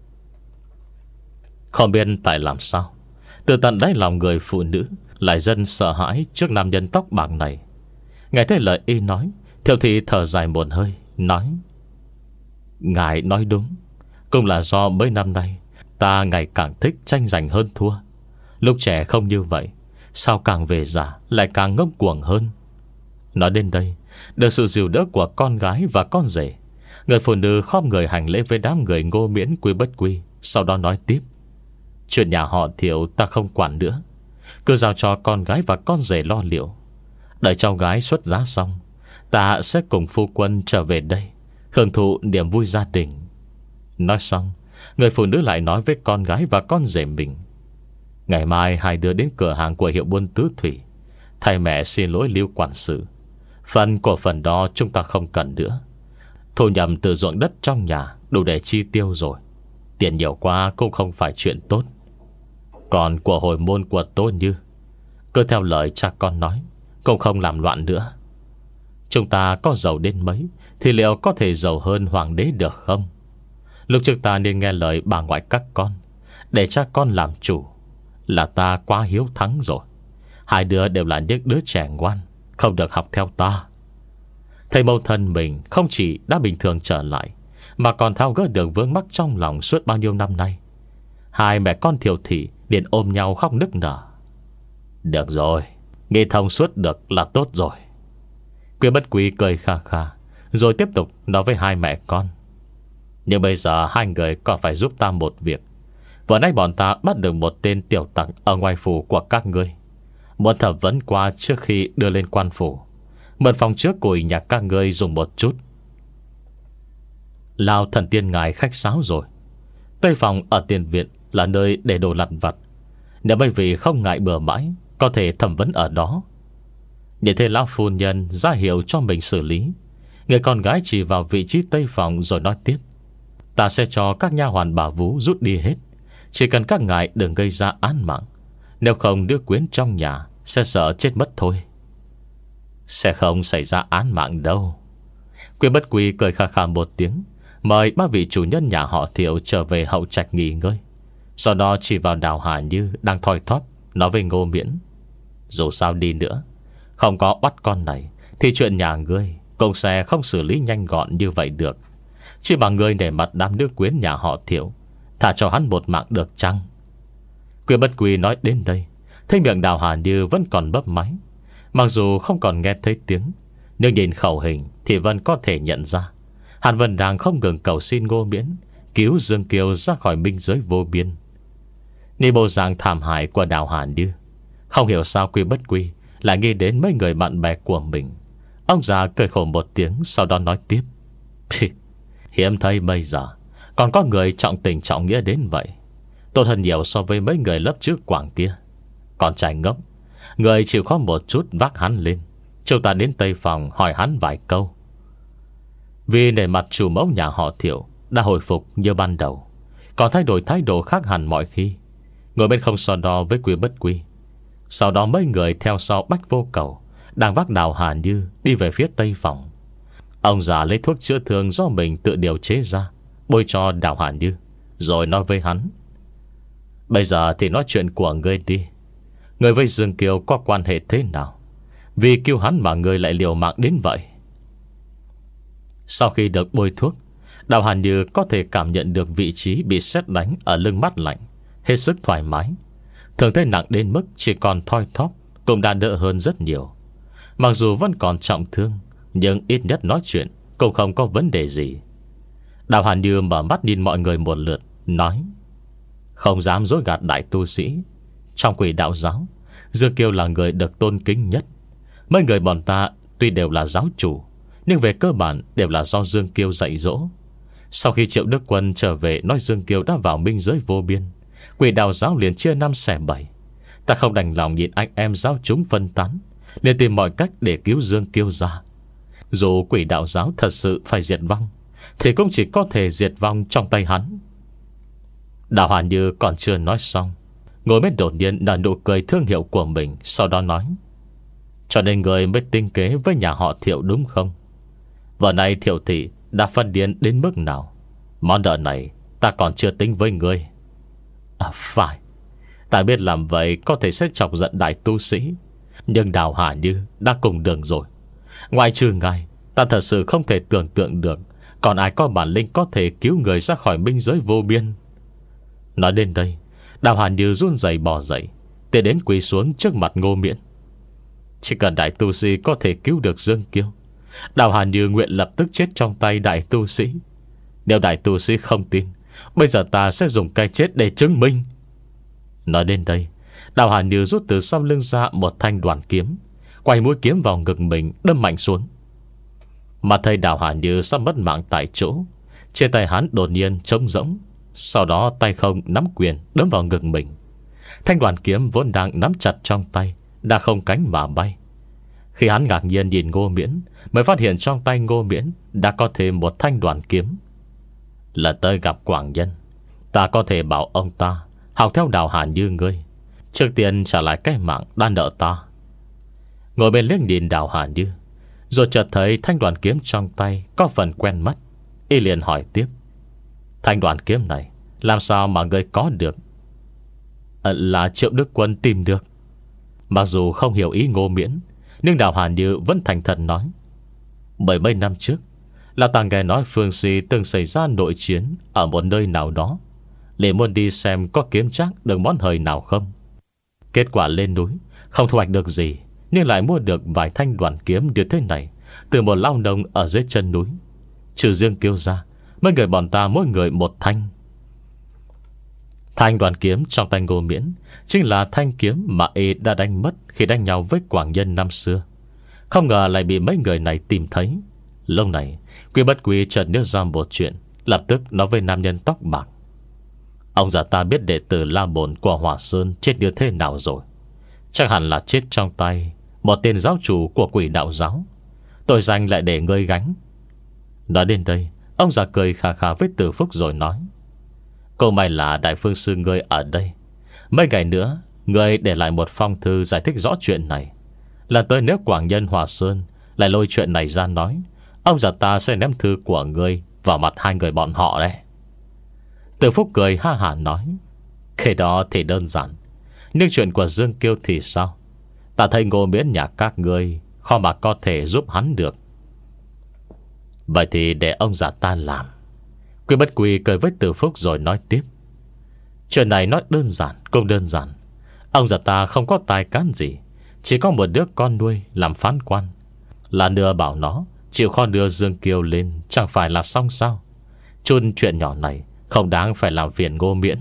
Không biết tại làm sao, từ tận đáy lòng người phụ nữ lại dần sợ hãi trước nam nhân tóc bạc này. Nghe thấy lời y nói, Thiệu thị thở dài một hơi, nói: Ngài nói đúng, cũng là do mấy năm nay ta ngày càng thích tranh giành hơn thua. Lúc trẻ không như vậy, sao càng về già lại càng ngông cuồng hơn. Nói đến đây, được sự dìu đỡ của con gái và con rể, người phụ nữ khom người hành lễ với đám người Ngô Miễn Quy Bất Quy, sau đó nói tiếp: Chuyện nhà họ Thiệu ta không quản nữa, cứ giao cho con gái và con rể lo liệu. Đợi cháu gái xuất giá xong, ta sẽ cùng phu quân trở về đây, hưởng thụ niềm vui gia đình. Nói xong, người phụ nữ lại nói với con gái và con rể mình: Ngày mai hai đứa đến cửa hàng của hiệu buôn Tứ Thủy, thầy mẹ xin lỗi Lưu quản sự, phần của phần đó chúng ta không cần nữa. Thu nhập từ ruộng đất trong nhà đủ để chi tiêu rồi, tiền nhiều quá cũng không phải chuyện tốt. Còn của hồi môn của tôi Như, cứ theo lời cha con nói, cũng không làm loạn nữa. Chúng ta có giàu đến mấy thì liệu có thể giàu hơn hoàng đế được không? Lúc trước ta nên nghe lời bà ngoại các con, để cha con làm chủ. Là ta quá hiếu thắng rồi. Hai đứa đều là những đứa trẻ ngoan, không được học theo ta. Thầy mẫu thân mình không chỉ đã bình thường trở lại, mà còn tháo gỡ được vướng mắc trong lòng suốt bao nhiêu năm nay. Hai mẹ con Thiệu thị liền ôm nhau khóc nức nở. Được rồi, nghĩ thông suốt được là tốt rồi. Quy Bất Quy cười kha kha, rồi tiếp tục nói với hai mẹ con: Nhưng bây giờ hai người còn phải giúp ta một việc. Vừa nãy bọn ta bắt được một tên tiểu tặc ở ngoài phủ của các ngươi, muốn thẩm vấn qua trước khi đưa lên quan phủ. Mượn phòng trước của nhà các ngươi dùng một chút. Lao thần tiên ngài khách sáo rồi. Tây phòng ở tiền viện là nơi để đồ lặt vặt, nếu bởi vì không ngại bừa bãi, có thể thẩm vấn ở đó. Để thế lão phu nhân ra hiệu cho mình xử lý. Người con gái chỉ vào vị trí tây phòng rồi nói tiếp: Ta sẽ cho các nha hoàn bà vú rút đi hết, chỉ cần các ngài đừng gây ra án mạng, nếu không đứa quyến trong nhà sẽ sợ chết mất thôi. Sẽ không xảy ra án mạng đâu. Quy Bất Quy cười khà khà một tiếng, mời ba vị chủ nhân nhà họ Thiệu trở về hậu trạch nghỉ ngơi. Sau đó chỉ vào Đào Hà Như đang thoi thóp, nói với Ngô Miễn: dù sao đi nữa, không có bắt con này thì chuyện nhà ngươi cũng sẽ không xử lý nhanh gọn như vậy được. Chỉ bằng ngươi để mặt đám nữ quyến nhà họ Thiệu, thả cho hắn một mạng được chăng? Quy Bất Quy nói đến đây, thấy miệng Đào Hà Như vẫn còn bấp máy. Mặc dù không còn nghe thấy tiếng, nhưng nhìn khẩu hình thì vẫn có thể nhận ra Hàn Vân đang không ngừng cầu xin Ngô Miễn cứu Dương Kiều ra khỏi minh giới vô biên. Nhìn bộ dạng thảm hại của Đào Hà Như, không hiểu sao Quy Bất Quy lại nghĩ đến mấy người bạn bè của mình. Ông già cười khổ một tiếng, sau đó nói tiếp: hiếm thấy bây giờ còn có người trọng tình trọng nghĩa đến vậy. Tốt hơn nhiều so với mấy người lớp trước Quảng kia. Còn trai ngốc, người chịu khó một chút vác hắn lên, chúng ta đến Tây Phòng hỏi hắn vài câu. Vì nể mặt chủ mẫu nhà họ Thiệu đã hồi phục như ban đầu, còn thay đổi thái độ khác hẳn mọi khi, ngồi bên không so đo với Quy Bất Quy. Sau đó mấy người theo sau Bách Vô Cầu đang vác Đào Hà Như đi về phía Tây Phòng. Ông già lấy thuốc chữa thương do mình tự điều chế ra, bôi cho Đào Hà Như, rồi nói với hắn: bây giờ thì nói chuyện của ngươi đi. Ngươi với Dương Kiều có quan hệ thế nào? Vì cứu hắn mà ngươi lại liều mạng đến vậy. Sau khi được bôi thuốc, Đào Hà Như có thể cảm nhận được vị trí bị sét đánh ở lưng mát lạnh, hết sức thoải mái. Thường thấy nặng đến mức chỉ còn thoi thóp cũng đã đỡ hơn rất nhiều. Mặc dù vẫn còn trọng thương, nhưng ít nhất nói chuyện cũng không có vấn đề gì. Đào Hà Như mở mắt nhìn mọi người một lượt, nói: không dám dối gạt đại tu sĩ. Trong Quỷ Đạo giáo, Dương Kiều là người được tôn kính nhất. Mấy người bọn ta tuy đều là giáo chủ, nhưng về cơ bản đều là do Dương Kiều dạy dỗ. Sau khi Triệu Đức Quân trở về nói Dương Kiều đã vào minh giới vô biên, Quỷ Đạo giáo liền chia năm xẻ bảy. Ta không đành lòng nhìn anh em giáo chúng phân tán, liền tìm mọi cách để cứu Dương Kiều ra. Dù Quỷ Đạo giáo thật sự phải diệt vong, thì cũng chỉ có thể diệt vong trong tay hắn. Đào Hà Như còn chưa nói xong, ngồi bên đột nhiên nở nụ cười thương hiệu của mình, sau đó nói: cho nên người mới tinh kế với nhà họ Thiệu đúng không? Vừa nay Thiệu thị đã phân điên đến mức nào? Món nợ này ta còn chưa tính với ngươi. À phải, ta biết làm vậy có thể sẽ chọc giận đại tu sĩ, nhưng Đào Hà Như đã cùng đường rồi. Ngoài trừ ngài, ta thật sự không thể tưởng tượng được còn ai có bản lĩnh có thể cứu người ra khỏi minh giới vô biên. Nói đến đây, Đào Hà Như run rẩy bò dậy, tiến đến quỳ xuống trước mặt Ngô Miễn. Chỉ cần đại tu sĩ có thể cứu được Dương Kiều, Đào Hà Như nguyện lập tức chết trong tay đại tu sĩ. Nếu đại tu sĩ không tin, bây giờ ta sẽ dùng cái chết để chứng minh. Nói đến đây, Đào Hà Như rút từ sau lưng ra một thanh đoàn kiếm, quay mũi kiếm vào ngực mình đâm mạnh xuống. Mà thấy Đào Hà Như sắp mất mạng tại chỗ, trên tay hắn đột nhiên trống rỗng. Sau đó tay không nắm quyền đấm vào ngực mình. Thanh đoàn kiếm vốn đang nắm chặt trong tay đã không cánh mà bay. Khi hắn ngạc nhiên nhìn Ngô Miễn, mới phát hiện trong tay Ngô Miễn đã có thêm một thanh đoàn kiếm. Lần tới gặp Quảng Nhân, ta có thể bảo ông ta học theo Đào Hà Như ngươi, trước tiên trả lại cái mạng đã nợ ta. Ngồi bên liếc nhìn Đào Hà Như, rồi chợt thấy thanh đoàn kiếm trong tay có phần quen mắt, y liền hỏi tiếp: thanh đoàn kiếm này làm sao mà ngươi có được? À, là Triệu Đức Quân tìm được. Mặc dù không hiểu ý Ngô Miễn, nhưng Đào Hà Như vẫn thành thật nói: bởi mấy năm trước, lão ta nghe nói Phương Si từng xảy ra nội chiến ở một nơi nào đó, liền muốn đi xem có kiếm trác được món hời nào không. Kết quả lên núi không thu hoạch được gì, nhưng lại mua được vài thanh đoàn kiếm như thế này từ một lao nông ở dưới chân núi. Trừ Dương Kiều ra, mấy người bọn ta mỗi người một thanh. Thanh đoàn kiếm trong tay Ngô Miễn chính là thanh kiếm mà y đã đánh mất khi đánh nhau với Quảng Nhân năm xưa. Không ngờ lại bị mấy người này tìm thấy. Lúc này Quy Bất Quy chợt nhớ ra một chuyện, lập tức nói với nam nhân tóc bạc: ông già ta biết đệ tử La Bồn của Hỏa Sơn chết như thế nào rồi. Chắc hẳn là chết trong tay một tên giáo chủ của Quỷ Đạo giáo. Tội danh lại để ngươi gánh. Nói đến đây, ông già cười khà khà với Từ Phúc rồi nói: câu may là đại phương sư ngươi ở đây. Mấy ngày nữa ngươi để lại một phong thư giải thích rõ chuyện này. Lần tới nếu Quảng Nhân Hòa Sơn lại lôi chuyện này ra nói, ông già ta sẽ ném thư của ngươi vào mặt hai người bọn họ đấy. Từ Phúc cười ha hả nói, cái đó thì đơn giản, nhưng chuyện của Dương Kiêu thì sao? Ta thấy Ngô Miễn nhà các ngươi khó mà có thể giúp hắn được. Vậy thì để ông già ta làm. Quy Bất Quy cười với Từ Phúc rồi nói tiếp, chuyện này nói đơn giản cũng đơn giản. Ông già ta không có tài cán gì, chỉ có một đứa con nuôi làm phán quan. Là nửa bảo nó chịu khó đưa Dương Kiêu lên, chẳng phải là xong sao? Chôn chuyện nhỏ này không đáng phải làm phiền Ngô Miễn.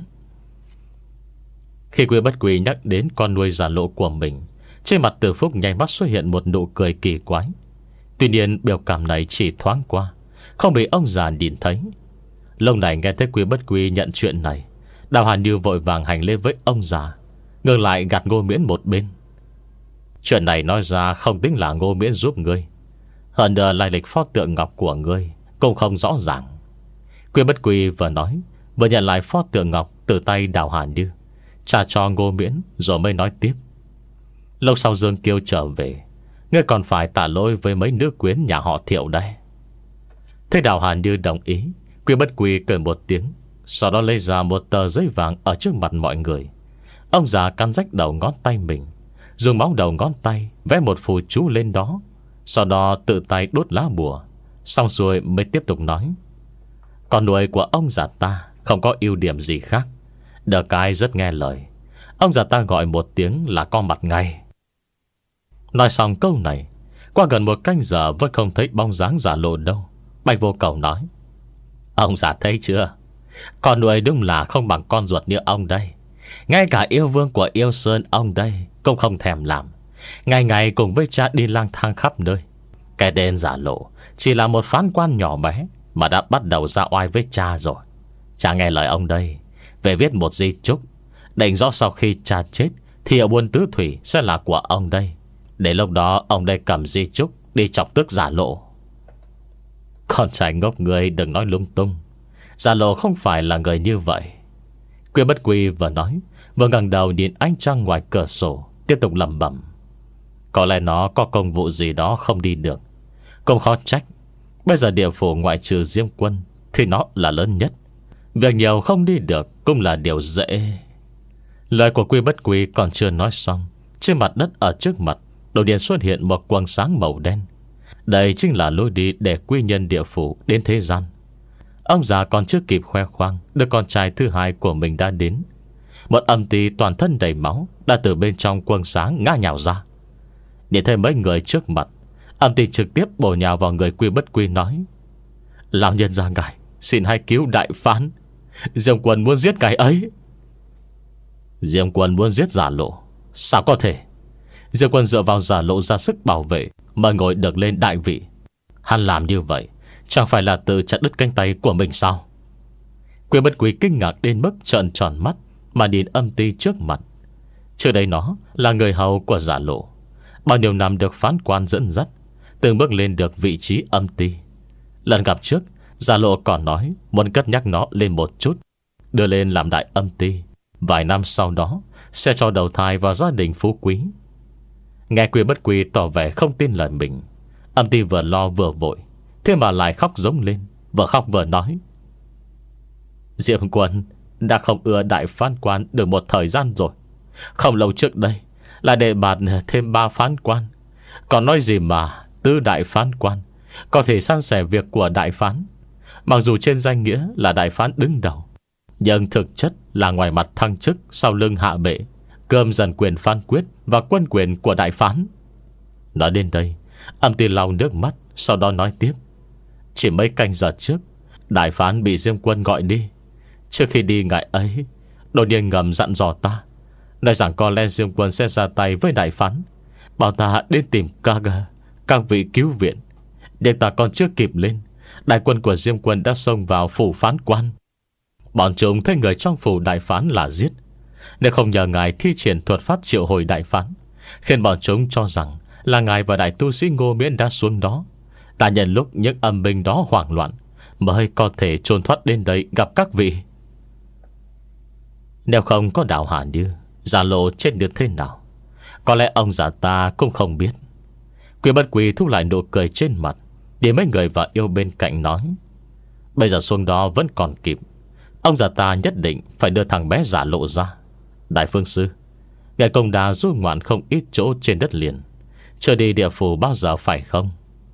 Khi Quy Bất Quy nhắc đến con nuôi giả lộ của mình, trên mặt Từ Phúc nhanh mắt xuất hiện một nụ cười kỳ quái. Tuy nhiên biểu cảm này chỉ thoáng qua, không bị ông già nhìn thấy. Lúc này nghe thấy Quy Bất Quy nhận chuyện này, Đào Hàn Như vội vàng hành lễ với ông già, ngược lại gạt Ngô Miễn một bên. Chuyện này nói ra không tính là Ngô Miễn giúp ngươi, hơn nữa lai lịch pho tượng ngọc của ngươi cũng không rõ ràng. Quy Bất Quy vừa nói vừa nhận lại pho tượng ngọc từ tay Đào Hàn Như, trả cho Ngô Miễn rồi mới nói tiếp. Lâu sau Dương Kiêu trở về, ngươi còn phải tạ lỗi với mấy nữ quyến nhà họ Thiệu đây. Thế Đào Hàn Như đồng ý. Quy Bất Quy cười một tiếng, sau đó lấy ra một tờ giấy vàng ở trước mặt mọi người. Ông già căn rách đầu ngón tay mình, dùng máu đầu ngón tay vẽ một phù chú lên đó, sau đó tự tay đốt lá bùa. Xong rồi mới tiếp tục nói, con nuôi của ông già ta không có ưu điểm gì khác, được cái rất nghe lời. Ông già ta gọi một tiếng là con mặt ngay. Nói xong câu này, qua gần một canh giờ vẫn không thấy bóng dáng giả lộ đâu. Bạch Vô Cầu nói, ông già thấy chưa, con nuôi đúng là không bằng con ruột như ông đây. Ngay cả yêu vương của Yêu Sơn ông đây cũng không thèm làm, ngày ngày cùng với cha đi lang thang khắp nơi. Cái tên giả lộ chỉ là một phán quan nhỏ bé mà đã bắt đầu ra oai với cha rồi. Cha nghe lời ông đây, về viết một di chúc, định rõ sau khi cha chết thì ở buôn tứ thủy sẽ là của ông đây. Để lúc đó ông đây cầm di chúc đi chọc tức giả lộ. Con trai ngốc người đừng nói lung tung, giả lộ không phải là người như vậy. Quy Bất Quy vừa nói vừa ngẩng đầu nhìn ánh trăng ngoài cửa sổ, tiếp tục lẩm bẩm, có lẽ nó có công vụ gì đó không đi được. Không khó trách, bây giờ địa phủ ngoại trừ Diêm Quân thì nó là lớn nhất, việc nhiều không đi được cũng là điều dễ. Lời của Quy Bất Quy còn chưa nói xong, trên mặt đất ở trước mặt đột nhiên xuất hiện một quầng sáng màu đen. Đây chính là lối đi để quy nhân địa phủ đến thế gian. Ông già còn chưa kịp khoe khoang, đứa con trai thứ hai của mình đã đến. Một âm ty toàn thân đầy máu đã từ bên trong quầng sáng ngã nhào ra. Nhìn thấy mấy người trước mặt, âm ty trực tiếp bổ nhào vào người Quy Bất Quy nói, làm nhân ra ngài, xin hãy cứu đại phán, Diêm Quân muốn giết ngài ấy. Diêm Quân muốn giết giả lộ? Sao có thể? Diêm Quân dựa vào giả lộ ra sức bảo vệ mà ngồi được lên đại vị. Hắn làm như vậy chẳng phải là tự chặt đứt cánh tay của mình sao? Quy Bất Quy kinh ngạc đến mức trợn tròn mắt mà nhìn âm ty trước mặt. Trước đây nó là người hầu của giả lộ, bao nhiêu năm được phán quan dẫn dắt, từng bước lên được vị trí âm ty. Lần gặp trước, giả lộ còn nói muốn cất nhắc nó lên một chút, đưa lên làm đại âm ty. Vài năm sau đó sẽ cho đầu thai vào gia đình phú quý. Nghe Quy Bất Quy tỏ vẻ không tin lời mình, âm ty vừa lo vừa vội, thế mà lại khóc giống lên, vừa khóc vừa nói, Diệm Quân đã không ưa đại phán quan được một thời gian rồi. Không lâu trước đây là đề bạt thêm ba phán quan, còn nói gì mà tứ đại phán quan có thể san sẻ việc của đại phán. Mặc dù trên danh nghĩa là đại phán đứng đầu, nhưng thực chất là ngoài mặt thăng chức, sau lưng hạ bệ, cơm dần quyền phán quyết và quân quyền của đại phán. Nói đến đây, âm ty lau nước mắt, sau đó nói tiếp, chỉ mấy canh giờ trước, đại phán bị Diêm Quân gọi đi. Trước khi đi ngài ấy đột nhiên ngầm dặn dò ta, nói rằng có lẽ Diêm Quân sẽ ra tay với đại phán, bảo ta đến tìm các, các vị cứu viện. Nhưng ta còn chưa kịp lên, đại quân của Diêm Quân đã xông vào phủ phán quan. Bọn chúng thấy người trong phủ đại phán là giết, nếu không nhờ ngài thi triển thuật pháp triệu hồi đại phán, khiến bọn chúng cho rằng là ngài và đại tu sĩ Ngô Miễn đã xuống đó. Ta nhận lúc những âm binh đó hoảng loạn mới có thể trốn thoát đến đây gặp các vị. Nếu không có đạo Hà Như, giả lộ chết được thế nào? Có lẽ ông già ta cũng không biết. Quý Bất Quý thu lại nụ cười trên mặt, để mấy người vợ yêu bên cạnh nói: Bây giờ xuống đó vẫn còn kịp. Ông già ta nhất định phải đưa thằng bé Giả Lộ ra. Đại phương sư, ngài công đã du ngoạn không ít chỗ trên đất liền, chưa đi địa phủ bao giờ phải không?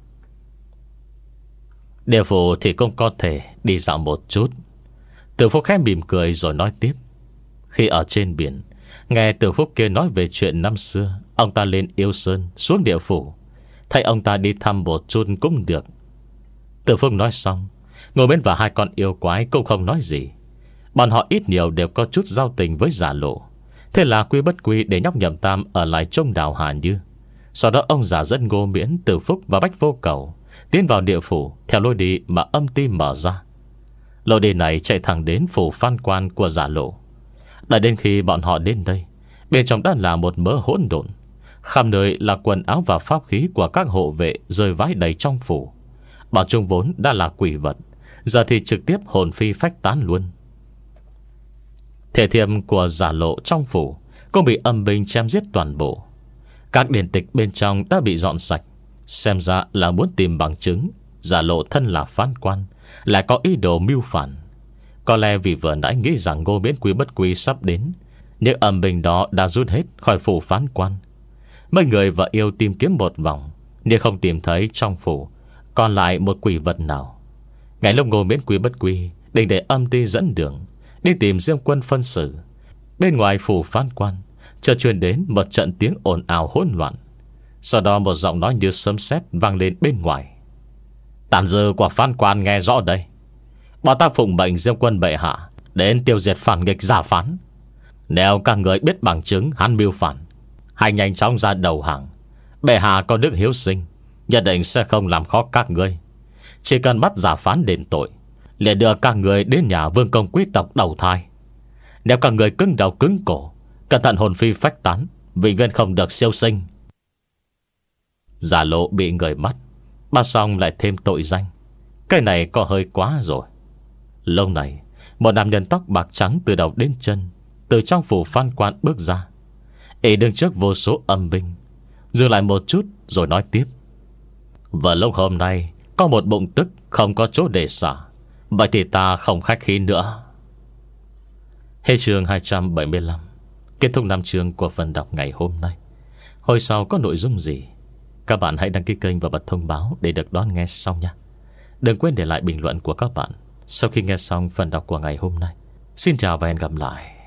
Địa phủ thì cũng có thể đi dạo một chút. Từ Phúc khẽ mỉm cười rồi nói tiếp: Khi ở trên biển, nghe Từ Phúc kia nói về chuyện năm xưa ông ta lên Yêu Sơn xuống địa phủ, thấy ông ta đi thăm một chút cũng được. Từ Phúc nói xong, Ngô Miễn và hai con yêu quái cũng không nói gì. Bọn họ ít nhiều đều có chút giao tình với Giả Lộ. Thế là Quý Bất Quý để nhóc Nhậm Tam ở lại trông đào Hà Như. Sau đó ông già dẫn Ngô Miễn, Từ Phúc và Bách Vô Cầu tiến vào địa phủ theo lối đi mà âm ti mở ra. Lối đi này chạy thẳng đến phủ Phan Quan của Giả Lộ. Đã đến khi bọn họ đến đây, bên trong đã là một mớ hỗn độn. Khắp nơi là quần áo và pháp khí của các hộ vệ rơi vãi đầy trong phủ. Bọn chúng vốn đã là quỷ vật, giờ thì trực tiếp hồn phi phách tán luôn. Thể thiêm của Giả Lộ trong phủ cũng bị âm binh chém giết toàn bộ. Các điển tịch bên trong đã bị dọn sạch. Xem ra là muốn tìm bằng chứng Giả Lộ thân là phán quan, lại có ý đồ mưu phản. Có lẽ vì vừa nãy nghĩ rằng Ngô Miễn Quý Bất Quý sắp đến, những âm binh đó đã rút hết khỏi phủ phán quan. Mấy người vợ yêu tìm kiếm một vòng, nhưng không tìm thấy trong phủ còn lại một quỷ vật nào. Ngày lúc Ngô Miễn Quý Bất Quý định để âm ti dẫn đường đi tìm Diêm Quân phân xử, bên ngoài phủ phán quan chợt truyền đến một trận tiếng ồn ào hỗn loạn. Sau đó một giọng nói như sấm sét vang lên bên ngoài: Tàn dư của phán quan nghe rõ đây. Bọn ta phụng mệnh Diêm Quân bệ hạ đến tiêu diệt phản nghịch giả phán. Nếu các người biết bằng chứng hắn mưu phản, hãy nhanh chóng ra đầu hàng. Bệ hạ có đức hiếu sinh, nhất định sẽ không làm khó các ngươi. Chỉ cần bắt giả phán đền tội, liền đưa các người đến nhà vương công quý tộc đầu thai. Nếu các người cứng đầu cứng cổ, cẩn thận hồn phi phách tán, vĩnh viễn không được siêu sinh. Giả Lộ bị người bắt, bắt xong lại thêm tội danh. Cái này có hơi quá rồi. Lâu này, một nam nhân tóc bạc trắng từ đầu đến chân từ trong phủ Phan Quan bước ra. Y đứng trước vô số âm binh, dừng lại một chút rồi nói tiếp: Vào lúc hôm nay có một bụng tức không có chỗ để xả, vậy thì ta không khách khí nữa. Hết chương hai trăm bảy mươi lăm. Kết thúc năm chương của phần đọc ngày hôm nay. Hồi sau có nội dung gì, các bạn hãy đăng ký kênh và bật thông báo để được đón nghe sau nha. Đừng quên để lại bình luận của các bạn sau khi nghe xong phần đọc của ngày hôm nay. Xin chào và hẹn gặp lại.